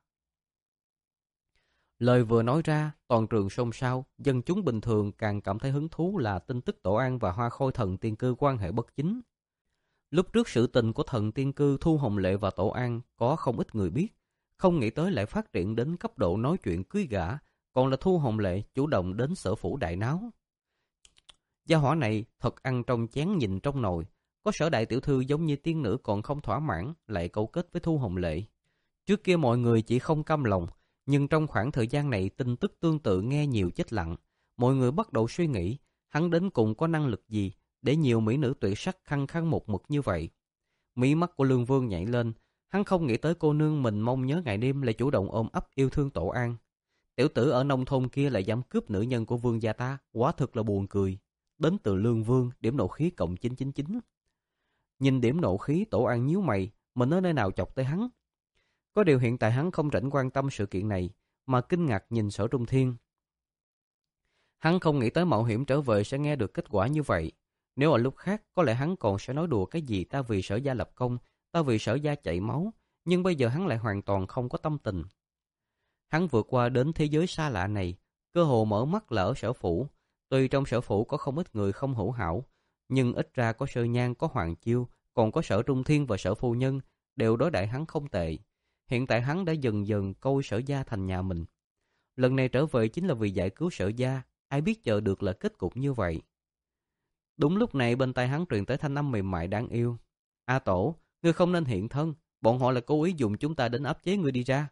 Lời vừa nói ra, toàn trường xôn xao, dân chúng bình thường càng cảm thấy hứng thú là tin tức Tổ An và Hoa Khôi Thần Tiên Cư quan hệ bất chính. Lúc trước sự tình của Thần Tiên Cư Thu Hồng Lệ và Tổ An có không ít người biết, không nghĩ tới lại phát triển đến cấp độ nói chuyện cưới gả, còn là Thu Hồng Lệ chủ động đến sở phủ đại náo. Gia hỏa này thật ăn trong chén nhìn trong nồi, có Sở đại tiểu thư giống như tiên nữ còn không thỏa mãn, lại cấu kết với Thu Hồng Lệ. Trước kia mọi người chỉ không cam lòng, nhưng trong khoảng thời gian này tin tức tương tự nghe nhiều chết lặng, mọi người bắt đầu suy nghĩ, hắn đến cùng có năng lực gì để nhiều mỹ nữ tuyệt sắc khăng khăng một mực như vậy. Mí mắt của Lương Vương nhảy lên, hắn không nghĩ tới cô nương mình mong nhớ ngày đêm lại chủ động ôm ấp yêu thương Tổ An. Tiểu tử ở nông thôn kia lại dám cướp nữ nhân của vương gia ta, quá thực là buồn cười. Đến từ Lương Vương, điểm nộ khí cộng chín chín chín. Nhìn điểm nộ khí, Tổ An nhíu mày, mình ở nơi nào chọc tới hắn. Có điều hiện tại hắn không rảnh quan tâm sự kiện này, mà kinh ngạc nhìn Sở Trung Thiên. Hắn không nghĩ tới mạo hiểm trở về sẽ nghe được kết quả như vậy. Nếu ở lúc khác, có lẽ hắn còn sẽ nói đùa cái gì ta vì Sở Gia lập công, ta vì Sở Gia chảy máu, nhưng bây giờ hắn lại hoàn toàn không có tâm tình. Hắn vượt qua đến thế giới xa lạ này, cơ hồ mở mắt là ở sở phủ. Tuy trong sở phủ có không ít người không hữu hảo, nhưng ít ra có Sơ Nhan, có Hoàng Chiêu, còn có Sở Trung Thiên và Sở Phu Nhân, đều đối đãi hắn không tệ. Hiện tại hắn đã dần dần coi Sở Gia thành nhà mình. Lần này trở về chính là vì giải cứu Sở Gia, ai biết chờ được là kết cục như vậy. Đúng lúc này bên tai hắn truyền tới thanh âm mềm mại đáng yêu. A Tổ, ngươi không nên hiện thân, bọn họ là cố ý dùng chúng ta đến áp chế ngươi đi ra.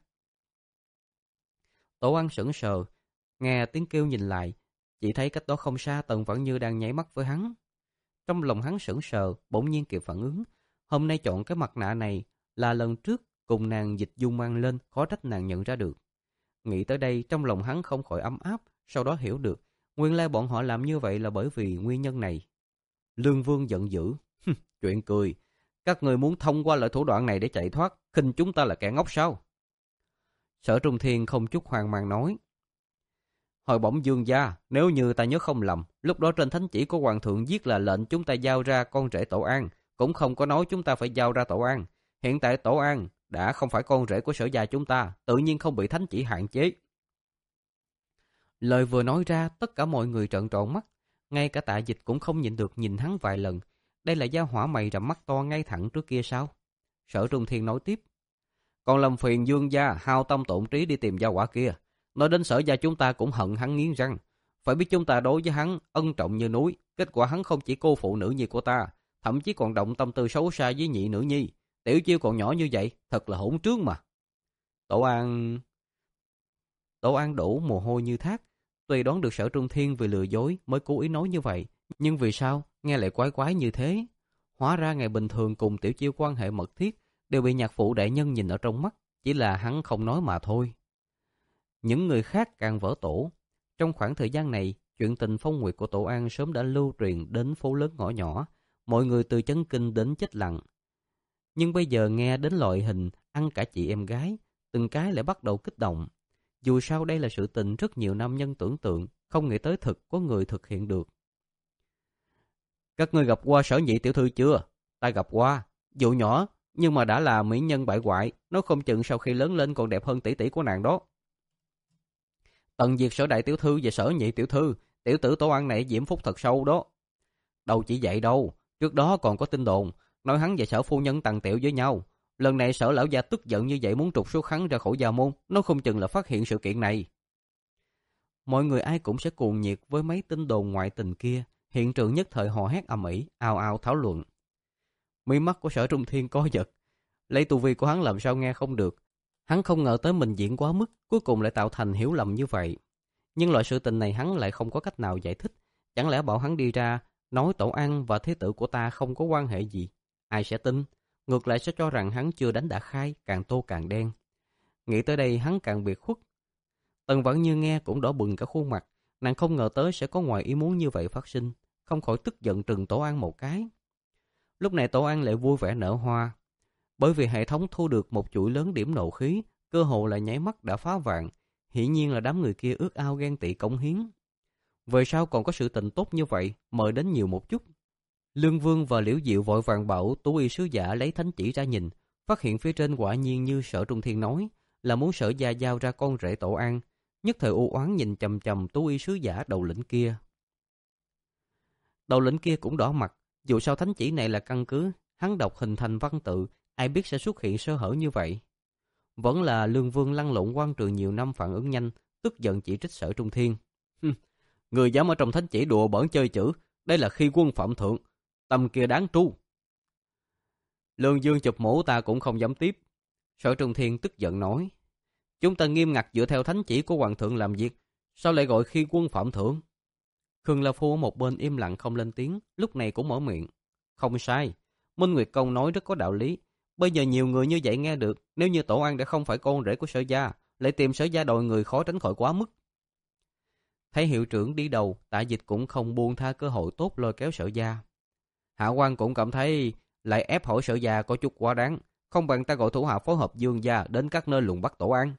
Tổ An sững sờ, nghe tiếng kêu nhìn lại, chỉ thấy cách đó không xa Tần Vãn Như đang nháy mắt với hắn. Trong lòng hắn sững sờ, bỗng nhiên kịp phản ứng. Hôm nay chọn cái mặt nạ này là lần trước cùng nàng dịch dung mang lên, khó trách nàng nhận ra được. Nghĩ tới đây, trong lòng hắn không khỏi ấm áp, sau đó hiểu được, nguyên lai bọn họ làm như vậy là bởi vì nguyên nhân này. Lương Vương giận dữ, chuyện cười, các người muốn thông qua loại thủ đoạn này để chạy thoát, khinh chúng ta là kẻ ngốc sao? Sở Trung Thiên không chút hoang mang nói. Hồi bẩm Dương gia, nếu như ta nhớ không lầm, lúc đó trên thánh chỉ của hoàng thượng viết là lệnh chúng ta giao ra con rể Tổ An, cũng không có nói chúng ta phải giao ra Tổ An. Hiện tại Tổ An đã không phải con rể của Sở Gia chúng ta, tự nhiên không bị thánh chỉ hạn chế. Lời vừa nói ra, tất cả mọi người trợn tròn mắt, ngay cả Tạ Dịch cũng không nhịn được nhìn hắn vài lần. Đây là gia hỏa mày rậm mắt to ngay thẳng trước kia sao? Sở Trung Thiên nói tiếp. Còn làm phiền Dương gia hao tâm tổn trí đi tìm gia hỏa kia. Nói đến Sở gia chúng ta cũng hận hắn nghiến răng. Phải biết chúng ta đối với hắn ân trọng như núi, kết quả hắn không chỉ cô phụ nữ nhi của ta, thậm chí còn động tâm tư xấu xa với nhị nữ nhi. Tiểu Chiêu còn nhỏ như vậy, thật là hỗn trướng mà. Tổ An... Tổ An đổ mồ hôi như thác. Tuy đoán được Sở Trung Thiên vì lừa dối mới cố ý nói như vậy, nhưng vì sao nghe lại quái quái như thế? Hóa ra ngày bình thường cùng Tiểu Chiêu quan hệ mật thiết đều bị nhạc phụ đại nhân nhìn ở trong mắt, chỉ là hắn không nói mà thôi. Những người khác càng vỡ tổ. Trong khoảng thời gian này, chuyện tình phong nguyệt của Tổ An sớm đã lưu truyền đến phố lớn ngõ nhỏ, mọi người từ chấn kinh đến chết lặng. Nhưng bây giờ nghe đến loại hình ăn cả chị em gái, từng cái lại bắt đầu kích động. Dù sao đây là sự tình rất nhiều nam nhân tưởng tượng, không nghĩ tới thực có người thực hiện được. Các ngươi gặp qua Sở nhị tiểu thư chưa? Ta gặp qua, dù nhỏ nhưng mà đã là mỹ nhân bại hoại, nó không chừng sau khi lớn lên còn đẹp hơn tỷ tỷ của nàng đó. Tần diệt Sở đại tiểu thư và Sở nhị tiểu thư, tiểu tử Tổ An này diễm phúc thật sâu đó. Đâu chỉ vậy đâu, trước đó còn có tin đồn nói hắn và Sở phu nhân tằng tiểu với nhau. Lần này Sở lão gia tức giận như vậy muốn trục xuất hắn ra khỏi gia môn, nó không chừng là phát hiện sự kiện này. Mọi người ai cũng sẽ cuồng nhiệt với mấy tin đồn ngoại tình kia, hiện trường nhất thời hò hét ầm ĩ, ào ào thảo luận. Mí mắt của Sở Trung Thiên co giật, lấy tu vi của hắn làm sao nghe không được. Hắn không ngờ tới mình diễn quá mức, cuối cùng lại tạo thành hiểu lầm như vậy. Nhưng loại sự tình này hắn lại không có cách nào giải thích. Chẳng lẽ bảo hắn đi ra nói Tổ An và thế tử của ta không có quan hệ gì? Ai sẽ tin? Ngược lại sẽ cho rằng hắn chưa đánh đã khai, càng tô càng đen. Nghĩ tới đây hắn càng biệt khuất. Tần Vãn Như nghe cũng đỏ bừng cả khuôn mặt. Nàng không ngờ tới sẽ có ngoài ý muốn như vậy phát sinh, không khỏi tức giận trừng Tổ An một cái. Lúc này Tổ An lại vui vẻ nở hoa. Bởi vì hệ thống thu được một chuỗi lớn điểm nộ khí, cơ hội là nháy mắt đã phá vạn. Hiển nhiên là đám người kia ước ao ghen tị cống hiến. Về sau còn có sự tình tốt như vậy, mời đến nhiều một chút. Lương Vương và Liễu Diệu vội vàng bảo Tú Y sứ giả lấy thánh chỉ ra nhìn, phát hiện phía trên quả nhiên như Sở Trung Thiên nói, là muốn Sở gia giao ra con rể Tổ An. Nhất thời u oán nhìn chằm chằm Tú Y sứ giả đầu lĩnh kia. Đầu lĩnh kia cũng đỏ mặt, dù sao thánh chỉ này là căn cứ hắn đọc hình thành văn tự, ai biết sẽ xuất hiện sơ hở như vậy. Vẫn là Lương Vương lăn lộn quan trường nhiều năm phản ứng nhanh, tức giận chỉ trích Sở Trung Thiên. Người dám ở trong thánh chỉ đùa bỡn chơi chữ, đây là khi quân phạm thượng, tâm kia đáng tru. Lương Dương chụp mũ ta cũng không dám tiếp. Sở Trung Thiên tức giận nói, chúng ta nghiêm ngặt dựa theo thánh chỉ của hoàng thượng làm việc, sao lại gọi khi quân phạm thượng? Khương La Phu ở một bên im lặng không lên tiếng, lúc này cũng mở miệng. Không sai, Minh Nguyệt Công nói rất có đạo lý. Bây giờ nhiều người như vậy nghe được, nếu như Tổ An đã không phải con rể của Sở gia, lại tìm Sở gia đòi người khó tránh khỏi quá mức. Thấy hiệu trưởng đi đầu, Tạ Dịch cũng không buông tha cơ hội tốt lôi kéo Sở gia. Hạ Quan cũng cảm thấy lại ép hỏi Sở gia có chút quá đáng, không bằng ta gọi thủ hạ phối hợp Dương gia đến các nơi lùng bắt Tổ An.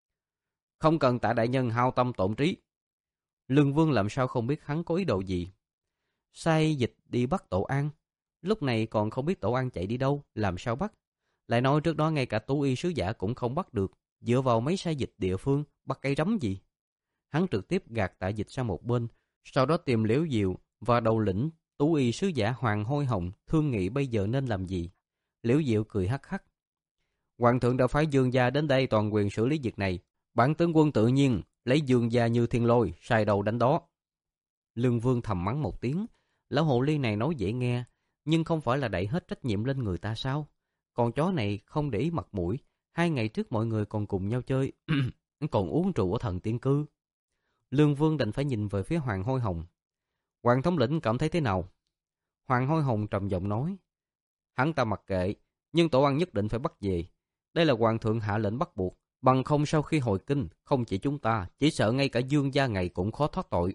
Không cần Tạ đại nhân hao tâm tổn trí. Lương Vương làm sao không biết hắn có ý đồ gì. Sai Dịch đi bắt Tổ An, lúc này còn không biết Tổ An chạy đi đâu, làm sao bắt. Lại nói trước đó ngay cả Tú Y sứ giả cũng không bắt được, dựa vào mấy sai dịch địa phương bắt cây rắm gì. Hắn trực tiếp gạt Tạ Dịch sang một bên, sau đó tìm Liễu Diệu và đầu lĩnh Tú Y sứ giả Hoàng Hôi Hồng thương nghị bây giờ nên làm gì. Liễu Diệu cười hắc hắc. Hoàng thượng đã phái Dương gia đến đây toàn quyền xử lý việc này, bản tướng quân tự nhiên lấy Dương gia như thiên lôi, sai đầu đánh đó. Lương Vương thầm mắng một tiếng, lão hồ ly này nói dễ nghe, nhưng không phải là đẩy hết trách nhiệm lên người ta sao? Con chó này không để ý mặt mũi, hai ngày trước mọi người còn cùng nhau chơi, còn uống rượu ở Thần Tiên Cư. Lương Vương đành phải nhìn về phía Hoàng Hôi Hồng. Hoàng thống lĩnh cảm thấy thế nào? Hoàng Hôi Hồng trầm giọng nói, hắn ta mặc kệ, nhưng Tổ An nhất định phải bắt về. Đây là hoàng thượng hạ lệnh bắt buộc, bằng không sau khi hồi kinh, không chỉ chúng ta, chỉ sợ ngay cả Dương gia ngày cũng khó thoát tội.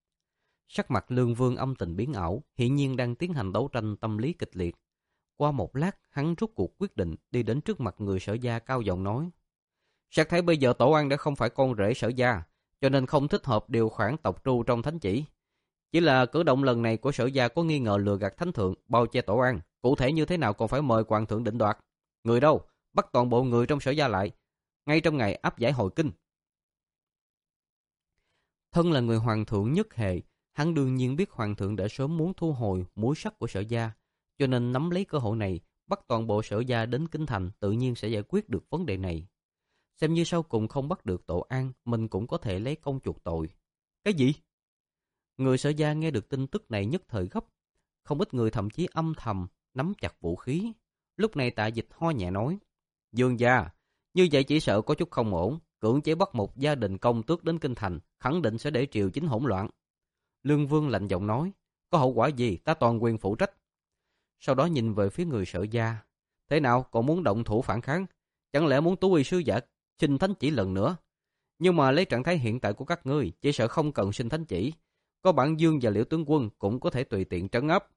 Sắc mặt Lương Vương âm tình biến ảo, hiển nhiên đang tiến hành đấu tranh tâm lý kịch liệt. Qua một lát, hắn rút cuộc quyết định đi đến trước mặt người Sở gia cao giọng nói, Sắc thấy bây giờ Tổ An đã không phải con rể Sở gia, cho nên không thích hợp điều khoản tộc tru trong thánh chỉ. Chỉ là cử động lần này của Sở gia có nghi ngờ lừa gạt thánh thượng, bao che Tổ An, cụ thể như thế nào còn phải mời hoàng thượng định đoạt. Người đâu? Bắt toàn bộ người trong Sở gia lại, ngay trong ngày áp giải hồi kinh. Thân là người hoàng thượng nhất hệ, hắn đương nhiên biết hoàng thượng đã sớm muốn thu hồi múi sắt của Sở gia, cho nên nắm lấy cơ hội này, bắt toàn bộ Sở gia đến kinh thành, tự nhiên sẽ giải quyết được vấn đề này. Xem như sau cùng không bắt được Tổ An, mình cũng có thể lấy công chuộc tội. Cái gì? Người Sở Gia nghe được tin tức này nhất thời gấp. Không ít người thậm chí âm thầm, nắm chặt vũ khí. Lúc này Tạ Dịch ho nhẹ nói. Dương gia, như vậy chỉ sợ có chút không ổn. Cưỡng chế bắt một gia đình công tước đến kinh thành, khẳng định sẽ để triều chính hỗn loạn. Lương Vương lạnh giọng nói. Có hậu quả gì ta toàn quyền phụ trách. Sau đó nhìn về phía người Sở Gia. Thế nào, còn muốn động thủ phản kháng? Chẳng lẽ muốn Tú Y sứ giả xin thánh chỉ lần nữa? Nhưng mà lấy trạng thái hiện tại của các ngươi, chỉ sợ không cần xin thánh chỉ. Có bản Dương và Liễu tướng quân cũng có thể tùy tiện trấn áp.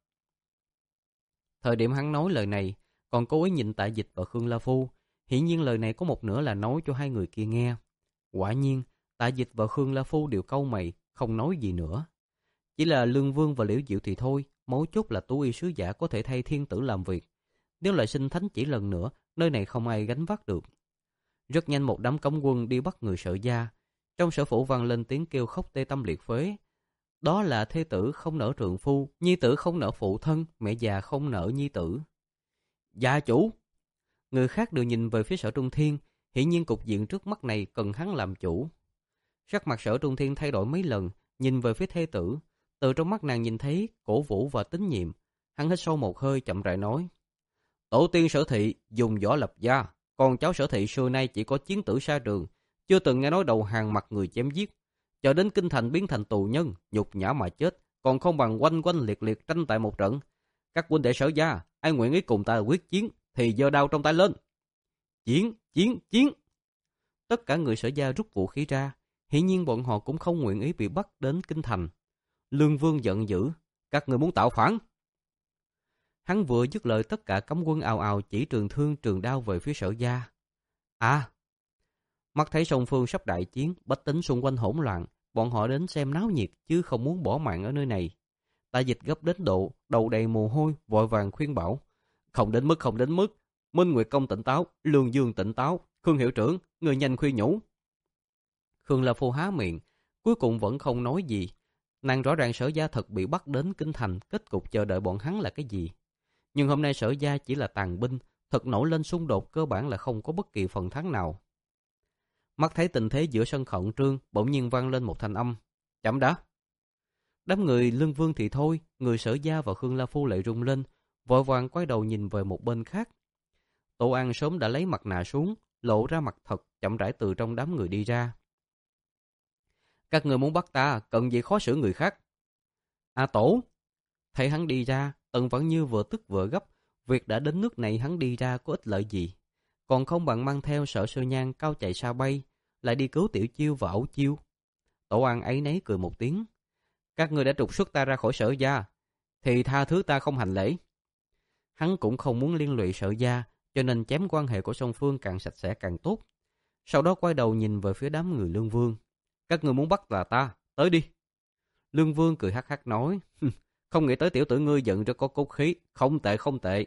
Thời điểm hắn nói lời này, còn cố ý nhìn Tạ Dịch và Khương La Phu. Hiển nhiên lời này có một nửa là nói cho hai người kia nghe. Quả nhiên, Tạ Dịch và Khương La Phu đều cau mày, không nói gì nữa. Chỉ là Lương Vương và Liễu Diệu thì thôi, mấu chốt là Tú Y sứ giả có thể thay thiên tử làm việc. Nếu lại xin thánh chỉ lần nữa, nơi này không ai gánh vác được. Rất nhanh một đám cấm quân đi bắt người Sở Gia. Trong sở phủ vang lên tiếng kêu khóc tê tâm liệt phế. Đó là thê tử không nỡ trượng phu, nhi tử không nỡ phụ thân, mẹ già không nỡ nhi tử. Gia chủ! Người khác đều nhìn về phía Sở Trung Thiên, hiển nhiên cục diện trước mắt này cần hắn làm chủ. Sắc mặt Sở Trung Thiên thay đổi mấy lần, nhìn về phía thê tử. Từ trong mắt nàng nhìn thấy cổ vũ và tín nhiệm. Hắn hít sâu một hơi chậm rãi nói. Tổ tiên Sở Thị dùng võ lập gia, con cháu Sở Thị xưa nay chỉ có chiến tử xa trường, chưa từng nghe nói đầu hàng mặt người chém giết. Chờ đến kinh thành biến thành tù nhân, nhục nhã mà chết, còn không bằng quanh quanh liệt liệt tranh tại một trận. Các huynh đệ Sở Gia, ai nguyện ý cùng ta quyết chiến, thì giơ đao trong tay lên. Chiến, chiến, chiến! Tất cả người Sở Gia rút vũ khí ra, hiển nhiên bọn họ cũng không nguyện ý bị bắt đến kinh thành. Lương Vương giận dữ, các người muốn tạo phản. Hắn vừa dứt lời, tất cả cấm quân ào ào chỉ trường thương trường đao về phía Sở Gia. À! Mắt thấy song phương sắp đại chiến, bách tính xung quanh hỗn loạn, bọn họ đến xem náo nhiệt chứ không muốn bỏ mạng ở nơi này. Tạ Dịch gấp đến độ, đầu đầy mồ hôi, vội vàng khuyên bảo. Không đến mức, không đến mức. Minh Nguyệt Công tỉnh táo, Lương Dương tỉnh táo, Khương hiệu trưởng, người nhanh khuyên nhủ. Khương La Phu há miệng, cuối cùng vẫn không nói gì. Nàng rõ ràng Sở Gia thật bị bắt đến kinh thành, kết cục chờ đợi bọn hắn là cái gì. Nhưng hôm nay Sở Gia chỉ là tàn binh, thật nổi lên xung đột cơ bản là không có bất kỳ phần thắng nào. Mắt thấy tình thế giữa sân khẩn trương, bỗng nhiên vang lên một thanh âm. Chậm đã! Đám người Lương Vương thì thôi, người Sở Gia và Khương La Phu lại rung lên, vội vàng quay đầu nhìn về một bên khác. Tổ An sớm đã lấy mặt nạ xuống, lộ ra mặt thật, chậm rãi từ trong đám người đi ra. Các người muốn bắt ta, cần gì khó xử người khác? À Tổ! Thấy hắn đi ra, Tần Vãn Như vừa tức vừa gấp, việc đã đến nước này hắn đi ra có ích lợi gì. Còn không bằng mang theo Sở Sơ Nhan cao chạy xa bay, lại đi cứu Tiểu Chiêu và Ẩu Chiêu. Tổ An ấy nấy cười một tiếng. Các người đã trục xuất ta ra khỏi Sở Gia, thì tha thứ ta không hành lễ. Hắn cũng không muốn liên lụy Sở Gia, cho nên chém quan hệ của song phương càng sạch sẽ càng tốt. Sau đó quay đầu nhìn về phía đám người Lương Vương. Các người muốn bắt là ta, tới đi. Lương Vương cười hắc hắc nói. Không nghĩ tới tiểu tử ngươi giận rất có cốt khí, không tệ không tệ.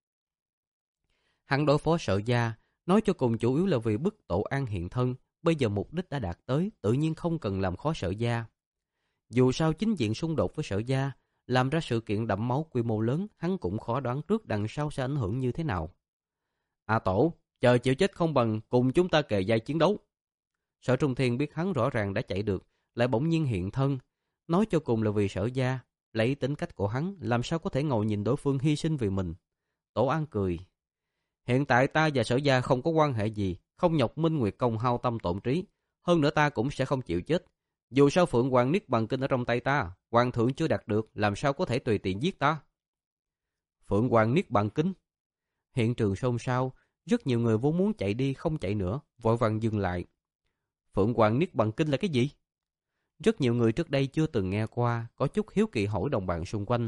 Hắn đối phó Sở Gia, nói cho cùng chủ yếu là vì bức Tổ An hiện thân, bây giờ mục đích đã đạt tới, tự nhiên không cần làm khó Sở Gia. Dù sao chính diện xung đột với Sở Gia, làm ra sự kiện đẫm máu quy mô lớn, hắn cũng khó đoán trước đằng sau sẽ ảnh hưởng như thế nào. À Tổ, chờ chịu chết không bằng cùng chúng ta kề vai chiến đấu. Sở Trung Thiên biết hắn rõ ràng đã chạy được, lại bỗng nhiên hiện thân, nói cho cùng là vì Sở Gia. Lấy tính cách của hắn, làm sao có thể ngồi nhìn đối phương hy sinh vì mình. Tổ An cười. Hiện tại ta và Sở Gia không có quan hệ gì, không nhọc Minh Nguyệt Công hao tâm tổn trí. Hơn nữa ta cũng sẽ không chịu chết. Dù sao Phượng Hoàng Niết Bàn Kinh ở trong tay ta, Hoàng thượng chưa đạt được, làm sao có thể tùy tiện giết ta. Phượng Hoàng Niết Bàn Kinh. Hiện trường xôn xao, rất nhiều người vốn muốn chạy đi không chạy nữa, vội vàng dừng lại. Phượng Hoàng Niết Bàn Kinh là cái gì? Rất nhiều người trước đây chưa từng nghe qua, có chút hiếu kỳ hỏi đồng bạn xung quanh.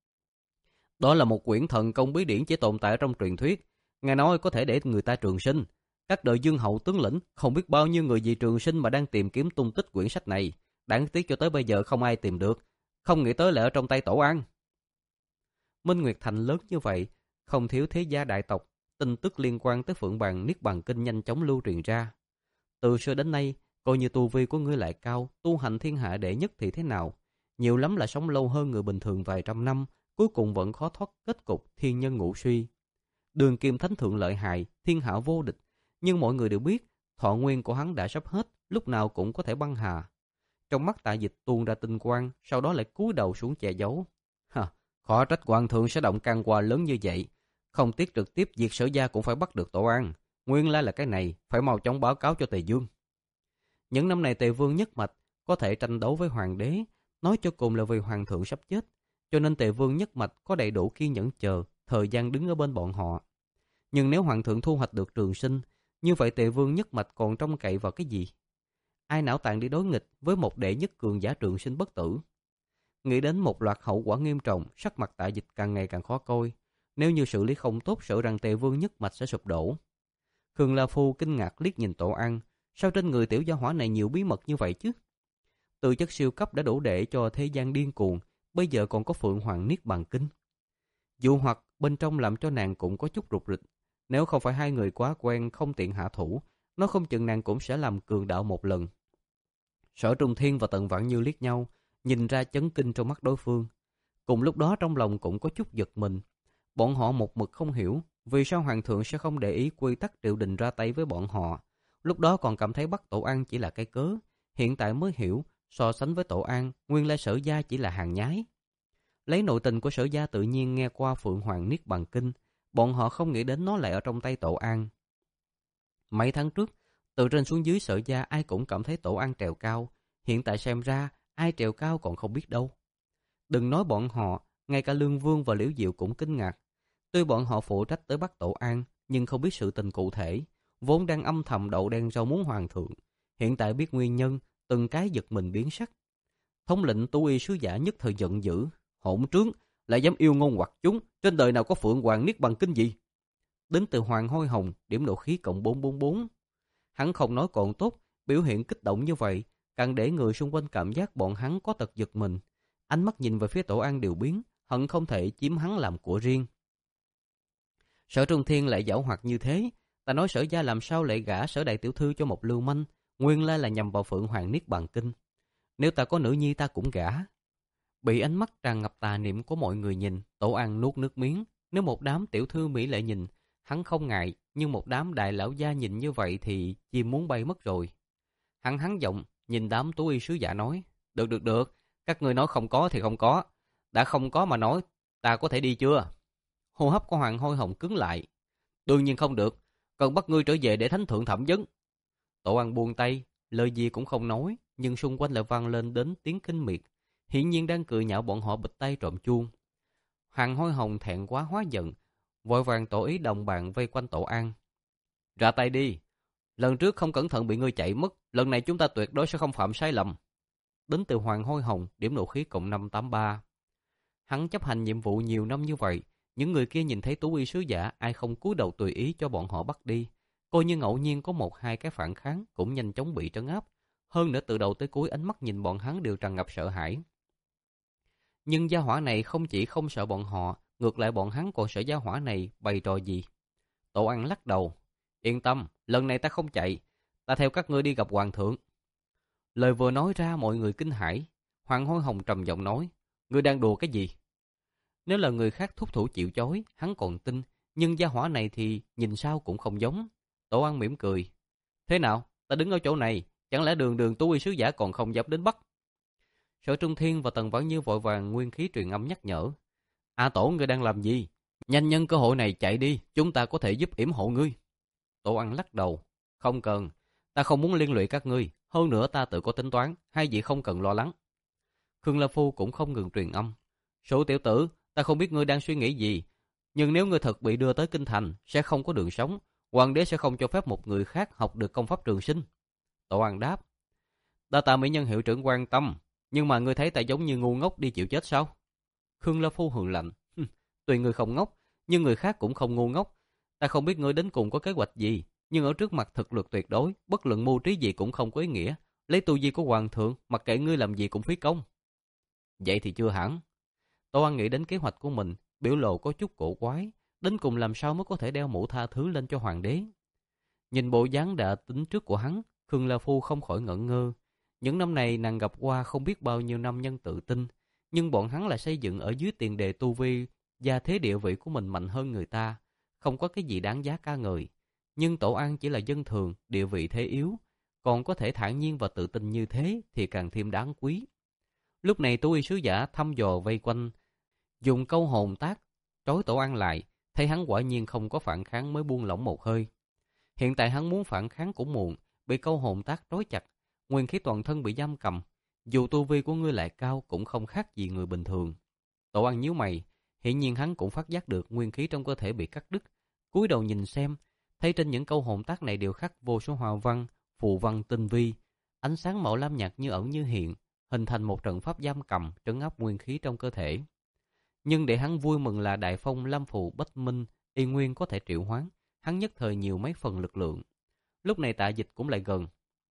Đó là một quyển thần công bí điển chỉ tồn tại trong truyền thuyết, nghe nói có thể để người ta trường sinh. Các đời dương hậu tướng lĩnh, không biết bao nhiêu người vì trường sinh mà đang tìm kiếm tung tích quyển sách này. Đáng tiếc cho tới bây giờ không ai tìm được, không nghĩ tới lại ở trong tay Tổ An. Minh Nguyệt Thành lớn như vậy, không thiếu thế gia đại tộc, tin tức liên quan tới Phượng Hoàng Niết Bàn Kinh nhanh chóng lưu truyền ra. Từ xưa đến nay, coi như tu vi của ngươi lại cao, tu hành thiên hạ đệ nhất thì thế nào? Nhiều lắm là sống lâu hơn người bình thường vài trăm năm, cuối cùng vẫn khó thoát kết cục thiên nhân ngũ suy. Đường kim thánh thượng lợi hại, thiên hạ vô địch, nhưng mọi người đều biết, Thọ nguyên của hắn đã sắp hết, lúc nào cũng có thể băng hà. Trong mắt Tạ Dịch tuôn ra tinh quang, sau đó lại cúi đầu xuống che giấu. Hả, khó trách hoàng thượng sẽ động can qua lớn như vậy. Không tiếc trực tiếp diệt Sở gia cũng phải bắt được Tổ An. Nguyên lai là cái này, phải mau chóng báo cáo cho Tề Dương. Những năm này Tề Vương nhất mạch có thể tranh đấu với hoàng đế, nói cho cùng là vì hoàng thượng sắp chết, cho nên Tề Vương nhất mạch có đầy đủ kiên nhẫn chờ, thời gian đứng ở bên bọn họ. Nhưng nếu hoàng thượng thu hoạch được Trường Sinh, như vậy Tề Vương nhất mạch còn trông cậy vào cái gì? Ai não tàn đi đối nghịch với một đệ nhất cường giả Trường Sinh bất tử? Nghĩ đến một loạt hậu quả nghiêm trọng, sắc mặt Tạ Dịch càng ngày càng khó coi. Nếu như xử lý không tốt, sợ rằng Tề Vương nhất mạch sẽ sụp đổ. Khương La Phu kinh ngạc liếc nhìn Tổ An, sao trên người tiểu gia hỏa này nhiều bí mật như vậy chứ? Từ chất siêu cấp đã đủ để cho thế gian điên cuồng, bây giờ còn có Phượng Hoàng Niết Bàn Kinh. Dụ hoặc bên trong làm cho nàng cũng có chút rụt rịch. Nếu không phải hai người quá quen không tiện hạ thủ, nó không chừng nàng cũng sẽ làm cường đạo một lần. Sở Trung Thiên và Tần Vãn Như liếc nhau, nhìn ra chấn kinh trong mắt đối phương. Cùng lúc đó trong lòng cũng có chút giật mình. Bọn họ một mực không hiểu vì sao hoàng thượng sẽ không để ý quy tắc triều đình ra tay với bọn họ. Lúc đó còn cảm thấy bắt Tổ An chỉ là cái cớ, hiện tại mới hiểu so sánh với Tổ An, nguyên lai Sở gia chỉ là hàng nhái. Lấy nội tình của Sở gia tự nhiên nghe qua Phượng Hoàng Niết Bàn Kinh, bọn họ không nghĩ đến nó lại ở trong tay Tổ An. Mấy tháng trước, từ trên xuống dưới Sở gia ai cũng cảm thấy Tổ An trèo cao, hiện tại xem ra ai trèo cao còn không biết đâu. Đừng nói bọn họ, ngay cả Lương Vương và Liễu Diệu cũng kinh ngạc. Tuy bọn họ phụ trách tới bắt Tổ An, nhưng không biết sự tình cụ thể, vốn đang âm thầm đậu đen rau muống hoàng thượng, hiện tại biết nguyên nhân, từng cái giật mình biến sắc. Thống lĩnh Tu Y sứ giả nhất thời giận dữ, hỗn trướng, lại dám yêu ngôn hoặc chúng, trên đời nào có Phượng Hoàng Niết Bàn Kinh gì? Đến từ Hoàng Hôi Hồng, điểm độ khí cộng bốn bốn bốn. Hắn không nói còn tốt, biểu hiện kích động như vậy, càng để người xung quanh cảm giác bọn hắn có tật giật mình. Ánh mắt nhìn về phía Tổ An đều biến, hận không thể chiếm hắn làm của riêng. Sở Trung Thiên lại giảo hoạt như thế, ta nói Sở gia làm sao lại gả Sở đại tiểu thư cho một lưu manh, nguyên lai là nhằm vào Phượng Hoàng Niết Bàn Kinh. Nếu ta có nữ nhi ta cũng gả. Bị ánh mắt tràn ngập tà niệm của mọi người nhìn, Tổ An nuốt nước miếng. Nếu một đám tiểu thư mỹ lệ nhìn, hắn không ngại, nhưng một đám đại lão gia nhìn như vậy thì chim muốn bay mất rồi. Hắn hắn giọng, nhìn đám Tú Y sứ giả nói, được được được, các ngươi nói không có thì không có. Đã không có mà nói, ta có thể đi chưa? Hô hấp của Hoàng Hôi Hồng cứng lại. Đương nhiên không được, cần bắt ngươi trở về để thánh thượng thẩm vấn. Tổ An buông tay, lời gì cũng không nói, nhưng xung quanh lại vang lên đến tiếng kinh miệt. Hiển nhiên đang cười nhạo bọn họ bịch tay trộm chuông. Hoàng Hôi Hồng thẹn quá hóa giận, vội vàng tỏ ý đồng bạn vây quanh Tổ An. Ra tay đi, lần trước không cẩn thận bị ngươi chạy mất, lần này chúng ta tuyệt đối sẽ không phạm sai lầm. Đến từ Hoàng Hôi Hồng, điểm nộ khí cộng năm tám ba. Hắn chấp hành nhiệm vụ nhiều năm như vậy, những người kia nhìn thấy Tú Y sứ giả ai không cúi đầu tùy ý cho bọn họ bắt đi. Coi như ngẫu nhiên có một hai cái phản kháng cũng nhanh chóng bị trấn áp. Hơn nữa từ đầu tới cuối ánh mắt nhìn bọn hắn đều tràn ngập sợ hãi. Nhưng gia hỏa này không chỉ không sợ bọn họ, ngược lại bọn hắn còn sợ gia hỏa này bày trò gì. Tổ An lắc đầu. Yên tâm, lần này ta không chạy, ta theo các ngươi đi gặp hoàng thượng. Lời vừa nói ra mọi người kinh hãi. Hoàng Hôi Hồng trầm giọng nói, ngươi đang đùa cái gì? Nếu là người khác thúc thủ chịu chối, hắn còn tin, nhưng gia hỏa này thì nhìn sao cũng không giống. Tổ An mỉm cười. Thế nào, ta đứng ở chỗ này, chẳng lẽ đường đường Tú Y sứ giả còn không dám đến bắt? Sở Trung Thiên và Tần Vãn Như vội vàng nguyên khí truyền âm nhắc nhở. A Tổ, ngươi đang làm gì? Nhanh nhân cơ hội này chạy đi, chúng ta có thể giúp yểm hộ ngươi. Tổ An lắc đầu. Không cần, ta không muốn liên lụy các ngươi, hơn nữa ta tự có tính toán, hai vị không cần lo lắng. Khương La Phu cũng không ngừng truyền âm. Số tiểu tử, ta không biết ngươi đang suy nghĩ gì, nhưng nếu ngươi thật bị đưa tới kinh thành, sẽ không có đường sống, hoàng đế sẽ không cho phép một người khác học được công pháp trường sinh. Tổ An đáp. Đa tạ mỹ nhân hiệu trưởng quan tâm, nhưng mà ngươi thấy ta giống như ngu ngốc đi chịu chết sao? Khương La Phu hừ lạnh. Tuy ngươi không ngốc, nhưng người khác cũng không ngu ngốc. Ta không biết ngươi đến cùng có kế hoạch gì, nhưng ở trước mặt thực lực tuyệt đối, bất luận mưu trí gì cũng không có ý nghĩa. Lấy tu vi của hoàng thượng, mặc kệ ngươi làm gì cũng phí công. Vậy thì chưa hẳn. Tô An nghĩ đến kế hoạch của mình, biểu lộ có chút cổ quái, đến cùng làm sao mới có thể đeo mũ tha thứ lên cho hoàng đế. Nhìn bộ dáng đã tính trước của hắn, Khương La Phu không khỏi ngẩn ngơ. Những năm này nàng gặp qua không biết bao nhiêu nam nhân tự tin, nhưng bọn hắn là xây dựng ở dưới tiền đề tu vi, gia thế địa vị của mình mạnh hơn người ta, không có cái gì đáng giá ca ngợi. Nhưng Tổ An chỉ là dân thường, địa vị thế yếu, còn có thể thản nhiên và tự tin như thế thì càng thêm đáng quý. Lúc này Tú Y sứ giả thăm dò vây quanh, dùng câu hồn tác trói Tổ An lại, thấy hắn quả nhiên không có phản kháng mới buông lỏng một hơi. Hiện tại hắn muốn phản kháng cũng muộn, bị câu hồn tác trói chặt, nguyên khí toàn thân bị giam cầm. Dù tu vi của ngươi lại cao cũng không khác gì người bình thường. Tổ An nhíu mày, hiển nhiên hắn cũng phát giác được nguyên khí trong cơ thể bị cắt đứt. Cúi đầu nhìn xem, thấy trên những câu hồn tác này đều khắc vô số hòa văn, phù văn tinh vi, ánh sáng màu lam nhạt như ẩn như hiện, hình thành một trận pháp giam cầm trấn áp nguyên khí trong cơ thể. Nhưng để hắn vui mừng là đại phong lam phù bách minh y nguyên có thể triệu hoán, hắn nhất thời nhiều mấy phần lực lượng. Lúc này Tạ Dịch cũng lại gần.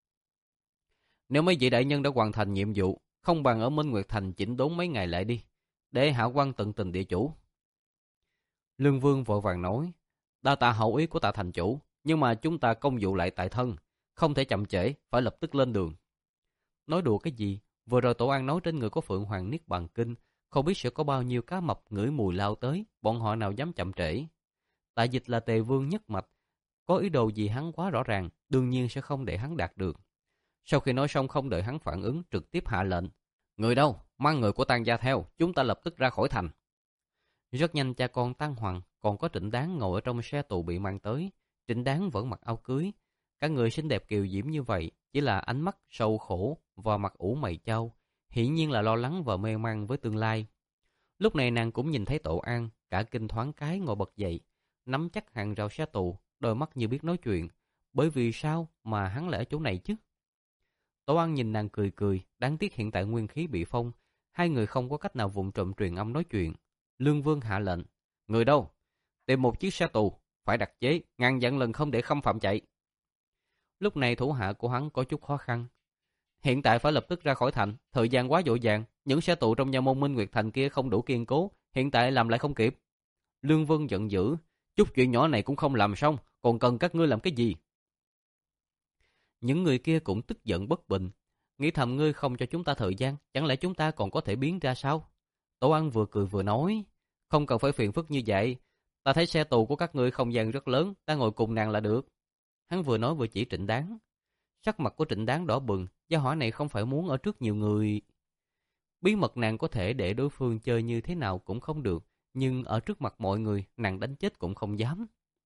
Nếu mấy vị đại nhân đã hoàn thành nhiệm vụ, không bằng ở Minh Nguyệt Thành chỉnh đốn mấy ngày lại đi, để hạ quan tận tình địa chủ. Lương Vương vội vàng nói, đa tạ hậu ý của Tạ thành chủ, nhưng mà chúng ta công vụ lại tại thân, không thể chậm trễ, phải lập tức lên đường. Nói đùa cái gì, vừa rồi Tổ An nói trên người có Phượng Hoàng Niết Bàn Kinh, không biết sẽ có bao nhiêu cá mập ngửi mùi lao tới, bọn họ nào dám chậm trễ. Tạ Dịch là Tề Vương nhất mạch, có ý đồ gì hắn quá rõ ràng, đương nhiên sẽ không để hắn đạt được. Sau khi nói xong không đợi hắn phản ứng, trực tiếp hạ lệnh. Người đâu, mang người của Tang gia theo, chúng ta lập tức ra khỏi thành. Rất nhanh cha con Tang Hoàng còn có Trịnh Đáng ngồi ở trong xe tù bị mang tới. Trịnh Đáng vẫn mặc áo cưới. Cả người xinh đẹp kiều diễm như vậy, chỉ là ánh mắt sâu khổ và mặt ủ mày chau, hiển nhiên là lo lắng và mê man với tương lai. Lúc này nàng cũng nhìn thấy Tổ An, cả kinh thoáng cái ngồi bật dậy, nắm chắc hàng rào xe tù, đôi mắt như biết nói chuyện. Bởi vì sao mà hắn lại ở chỗ này chứ? Tổ An nhìn nàng cười cười, đáng tiếc hiện tại nguyên khí bị phong, hai người không có cách nào vụng trộm truyền âm nói chuyện. Lương Vương hạ lệnh, người đâu? Tìm một chiếc xe tù, phải đặt chế, ngàn dặn lần không để khâm phạm chạy. Lúc này thủ hạ của hắn có chút khó khăn. Hiện tại phải lập tức ra khỏi thành, thời gian quá vội vàng, những xe tù trong nhà môn Minh Nguyệt Thành kia không đủ kiên cố, hiện tại làm lại không kịp. Lương Vương giận dữ, chút chuyện nhỏ này cũng không làm xong, còn cần các ngươi làm cái gì? Những người kia cũng tức giận bất bình, nghĩ thầm ngươi không cho chúng ta thời gian, chẳng lẽ chúng ta còn có thể biến ra sao? Tổ An vừa cười vừa nói, không cần phải phiền phức như vậy, ta thấy xe tù của các ngươi không gian rất lớn, ta ngồi cùng nàng là được. Hắn vừa nói vừa chỉ Trịnh Đáng. Sắc mặt của Trịnh Đáng đỏ bừng, gia hỏa này không phải muốn ở trước nhiều người. Bí mật nàng có thể để đối phương chơi như thế nào cũng không được, nhưng ở trước mặt mọi người nàng đánh chết cũng không dám.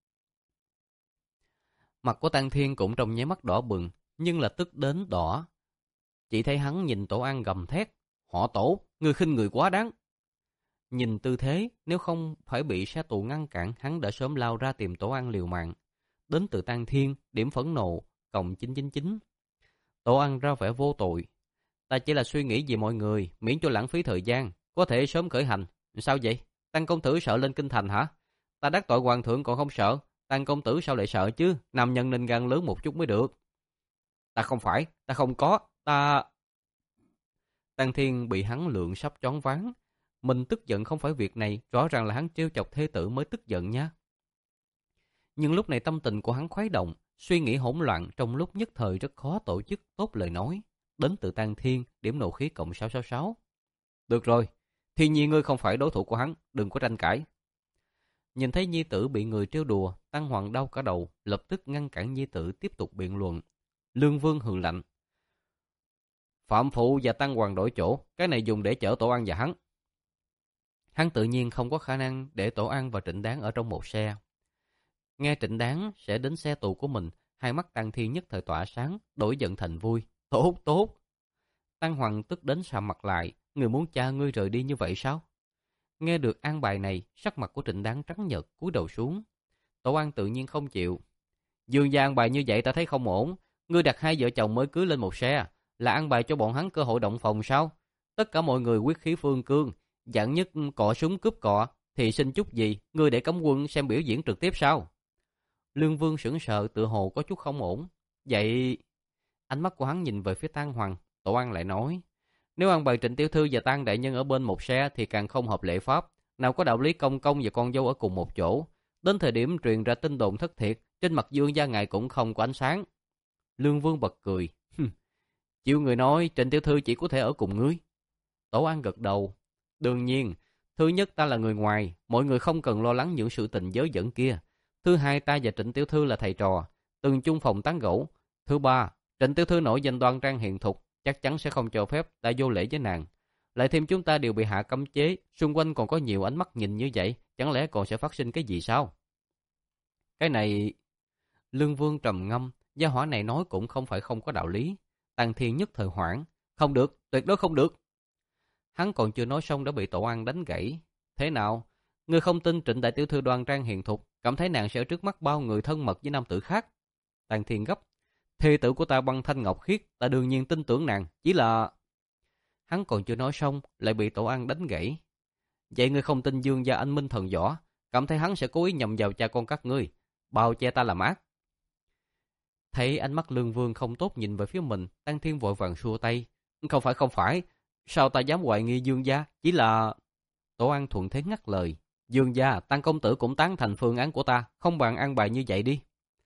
Mặt của Tang Thiên cũng trong nháy mắt đỏ bừng, nhưng là tức đến đỏ. Chỉ thấy hắn nhìn Tổ An gầm thét, họ Tổ, ngươi khinh người quá đáng. Nhìn tư thế, nếu không phải bị xe tù ngăn cản, hắn đã sớm lao ra tìm Tổ An liều mạng. Đến từ Tang Thiên, điểm phẫn nộ, cộng chín chín chín. Tổ An ra vẻ vô tội. Ta chỉ là suy nghĩ về mọi người, miễn cho lãng phí thời gian, có thể sớm khởi hành. Sao vậy? Tăng công tử sợ lên kinh thành hả? Ta đắc tội hoàng thượng còn không sợ, Tăng công tử sao lại sợ chứ? Nam nhân nên gan lớn một chút mới được. Ta không phải, ta không có, ta... Tăng Thiên bị hắn lượng sắp choáng váng. Mình tức giận không phải việc này, rõ ràng là hắn trêu chọc thê tử mới tức giận nha. Nhưng lúc này tâm tình của hắn khuấy động, suy nghĩ hỗn loạn, trong lúc nhất thời rất khó tổ chức tốt lời nói. Đến từ Tang Thiên, điểm nộ khí cộng sáu sáu sáu. Được rồi, Thiên Nhi ngươi không phải đối thủ của hắn, đừng có tranh cãi. Nhìn thấy nhi tử bị người trêu đùa, Tăng Hoàng đau cả đầu, lập tức ngăn cản nhi tử tiếp tục biện luận. Lương Vương hừ lạnh. Phạm Phụ và Tăng Hoàng đổi chỗ, cái này dùng để chở Tổ An và hắn. Hắn tự nhiên không có khả năng để Tổ An và Trịnh Đáng ở trong một xe. Nghe Trịnh Đáng sẽ đến xe tù của mình, hai mắt Tăng Thiên nhất thời tỏa sáng, đổi giận thành vui. Tốt, tốt. Tăng Hoàng tức đến sạm mặt lại, người muốn cha ngươi rời đi như vậy sao? Nghe được an bài này, sắc mặt của Trịnh Đáng trắng nhợt, cúi đầu xuống. Tổ An tự nhiên không chịu. Dương gia an bài như vậy ta thấy không ổn. Ngươi đặt hai vợ chồng mới cưới lên một xe, là an bài cho bọn hắn cơ hội động phòng sao? Tất cả mọi người quyết khí phương cương, dạng nhất cọ súng cướp cọ, thì xin chút gì, ngươi để cấm quân xem biểu diễn trực tiếp sao? Lương Vương sững sờ, tự hồ có chút không ổn. Vậy... Ánh mắt của hắn nhìn về phía Tăng Hoàng. Tổ An lại nói, nếu an bài Trịnh tiểu thư và Tăng đại nhân ở bên một xe thì càng không hợp lệ pháp. Nào có đạo lý công công và con dâu ở cùng một chỗ. Đến thời điểm truyền ra tin đồn thất thiệt, trên mặt Dương gia ngài cũng không có ánh sáng. Lương Vương bật cười. Chịu người nói Trịnh tiểu thư chỉ có thể ở cùng ngươi. Tổ An gật đầu. Đương nhiên, thứ nhất ta là người ngoài, mọi người không cần lo lắng những sự tình dớ dẫn kia. Thứ hai, ta và Trịnh tiểu thư là thầy trò, từng chung phòng tán gẫu. Thứ ba, Trịnh tiểu thư nổi danh đoan trang hiền thục, chắc chắn sẽ không cho phép ta vô lễ với nàng. Lại thêm chúng ta đều bị hạ cấm chế, xung quanh còn có nhiều ánh mắt nhìn như vậy, chẳng lẽ còn sẽ phát sinh cái gì sao? Cái này... Lương Vương trầm ngâm, gia hỏa này nói cũng không phải không có đạo lý. Tàng Thiên nhất thời hoảng, không được, tuyệt đối không được. Hắn còn chưa nói xong đã bị Tổ An đánh gãy. Thế nào? Ngươi không tin Trịnh đại tiểu thư đoan trang hiền thục, cảm thấy nàng sẽ ở trước mắt bao người thân mật với nam tử khác? Tàng Thiên gấp, thê tử của ta băng thanh ngọc khiết, ta đương nhiên tin tưởng nàng, chỉ là... Hắn còn chưa nói xong, lại bị Tổ An đánh gãy. Vậy ngươi không tin Dương gia anh minh thần võ, cảm thấy hắn sẽ cố ý nhầm vào cha con các ngươi, bao che ta làm ác? Thấy ánh mắt Lương Vương không tốt nhìn về phía mình, Tang Thiên vội vàng xua tay. Không phải không phải, sao ta dám hoài nghi Dương gia, chỉ là... Tổ An thuận thế ngắt lời. Dương gia, Tăng công tử cũng tán thành phương án của ta, không bằng an bài như vậy đi.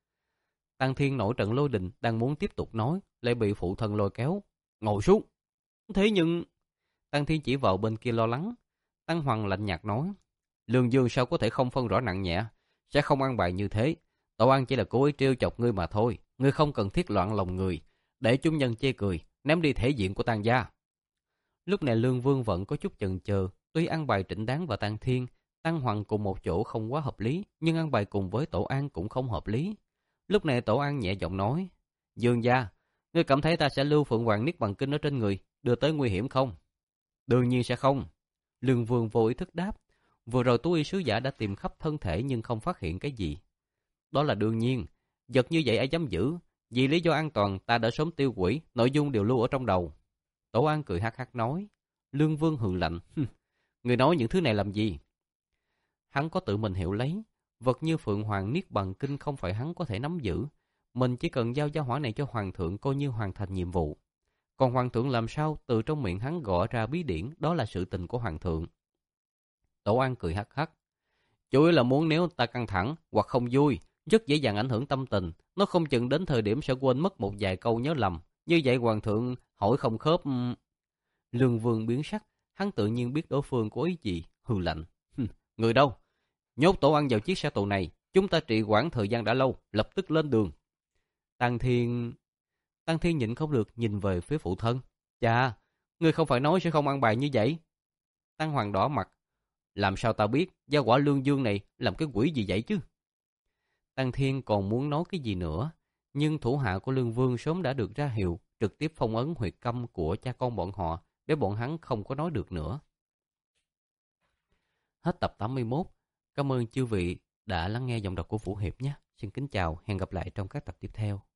Tang Thiên nổi trận lôi đình, đang muốn tiếp tục nói, lại bị phụ thân lôi kéo. Ngồi xuống. Thế nhưng... Tang Thiên chỉ vào bên kia lo lắng. Tăng Hoàng lạnh nhạt nói. Lương Dương sao có thể không phân rõ nặng nhẹ, sẽ không an bài như thế. Tổ An chỉ là cố ý trêu chọc ngươi mà thôi, ngươi không cần thiết loạn lòng người, để chúng nhân chê cười, ném đi thể diện của Tang gia. Lúc này Lương Vương vẫn có chút chần chờ, tuy an bài Trịnh Đáng và Tang Thiên, Tăng Hoàng cùng một chỗ không quá hợp lý, nhưng an bài cùng với Tổ An cũng không hợp lý. Lúc này Tổ An nhẹ giọng nói, Dương gia, ngươi cảm thấy ta sẽ lưu Phượng Hoàng Niết Bàn Kinh ở trên người, đưa tới nguy hiểm không? Đương nhiên sẽ không. Lương Vương vô ý thức đáp, vừa rồi Tú Y sứ giả đã tìm khắp thân thể nhưng không phát hiện cái gì. Đó là đương nhiên, vật như vậy ai dám giữ, vì lý do an toàn ta đã sớm tiêu hủy, nội dung đều lưu ở trong đầu. Tổ An cười hắc hắc nói. Lương Vương hừ lạnh, người nói những thứ này làm gì? Hắn có tự mình hiểu lấy, vật như Phượng Hoàng Niết Bàn Kinh không phải hắn có thể nắm giữ, mình chỉ cần giao gia hỏa này cho Hoàng thượng coi như hoàn thành nhiệm vụ. Còn Hoàng thượng làm sao từ trong miệng hắn gọi ra bí điển, đó là sự tình của Hoàng thượng. Tổ An cười hắc hắc, chủ yếu là muốn nếu ta căng thẳng hoặc không vui, rất dễ dàng ảnh hưởng tâm tình, nó không chừng đến thời điểm sẽ quên mất một vài câu nhớ lầm. Như vậy Hoàng thượng hỏi không khớp... Lương Vương biến sắc, hắn tự nhiên biết đối phương có ý gì, hừ lạnh. Người đâu? Nhốt Tổ An vào chiếc xe tù này, chúng ta trì hoãn thời gian đã lâu, lập tức lên đường. Tăng Thiên... Tăng Thiên nhịn không được nhìn về phía phụ thân. Chà, ngươi không phải nói sẽ không ăn bài như vậy? Tăng Hoàng đỏ mặt. Làm sao ta biết, gia quả Lương Dương này làm cái quỷ gì vậy chứ? Tăng Thiên còn muốn nói cái gì nữa, nhưng thủ hạ của Lương Vương sớm đã được ra hiệu, trực tiếp phong ấn huyệt câm của cha con bọn họ, để bọn hắn không có nói được nữa. Hết tập tám mươi mốt. Cảm ơn chư vị đã lắng nghe giọng đọc của Vũ Hiệp nhé. Xin kính chào, hẹn gặp lại trong các tập tiếp theo.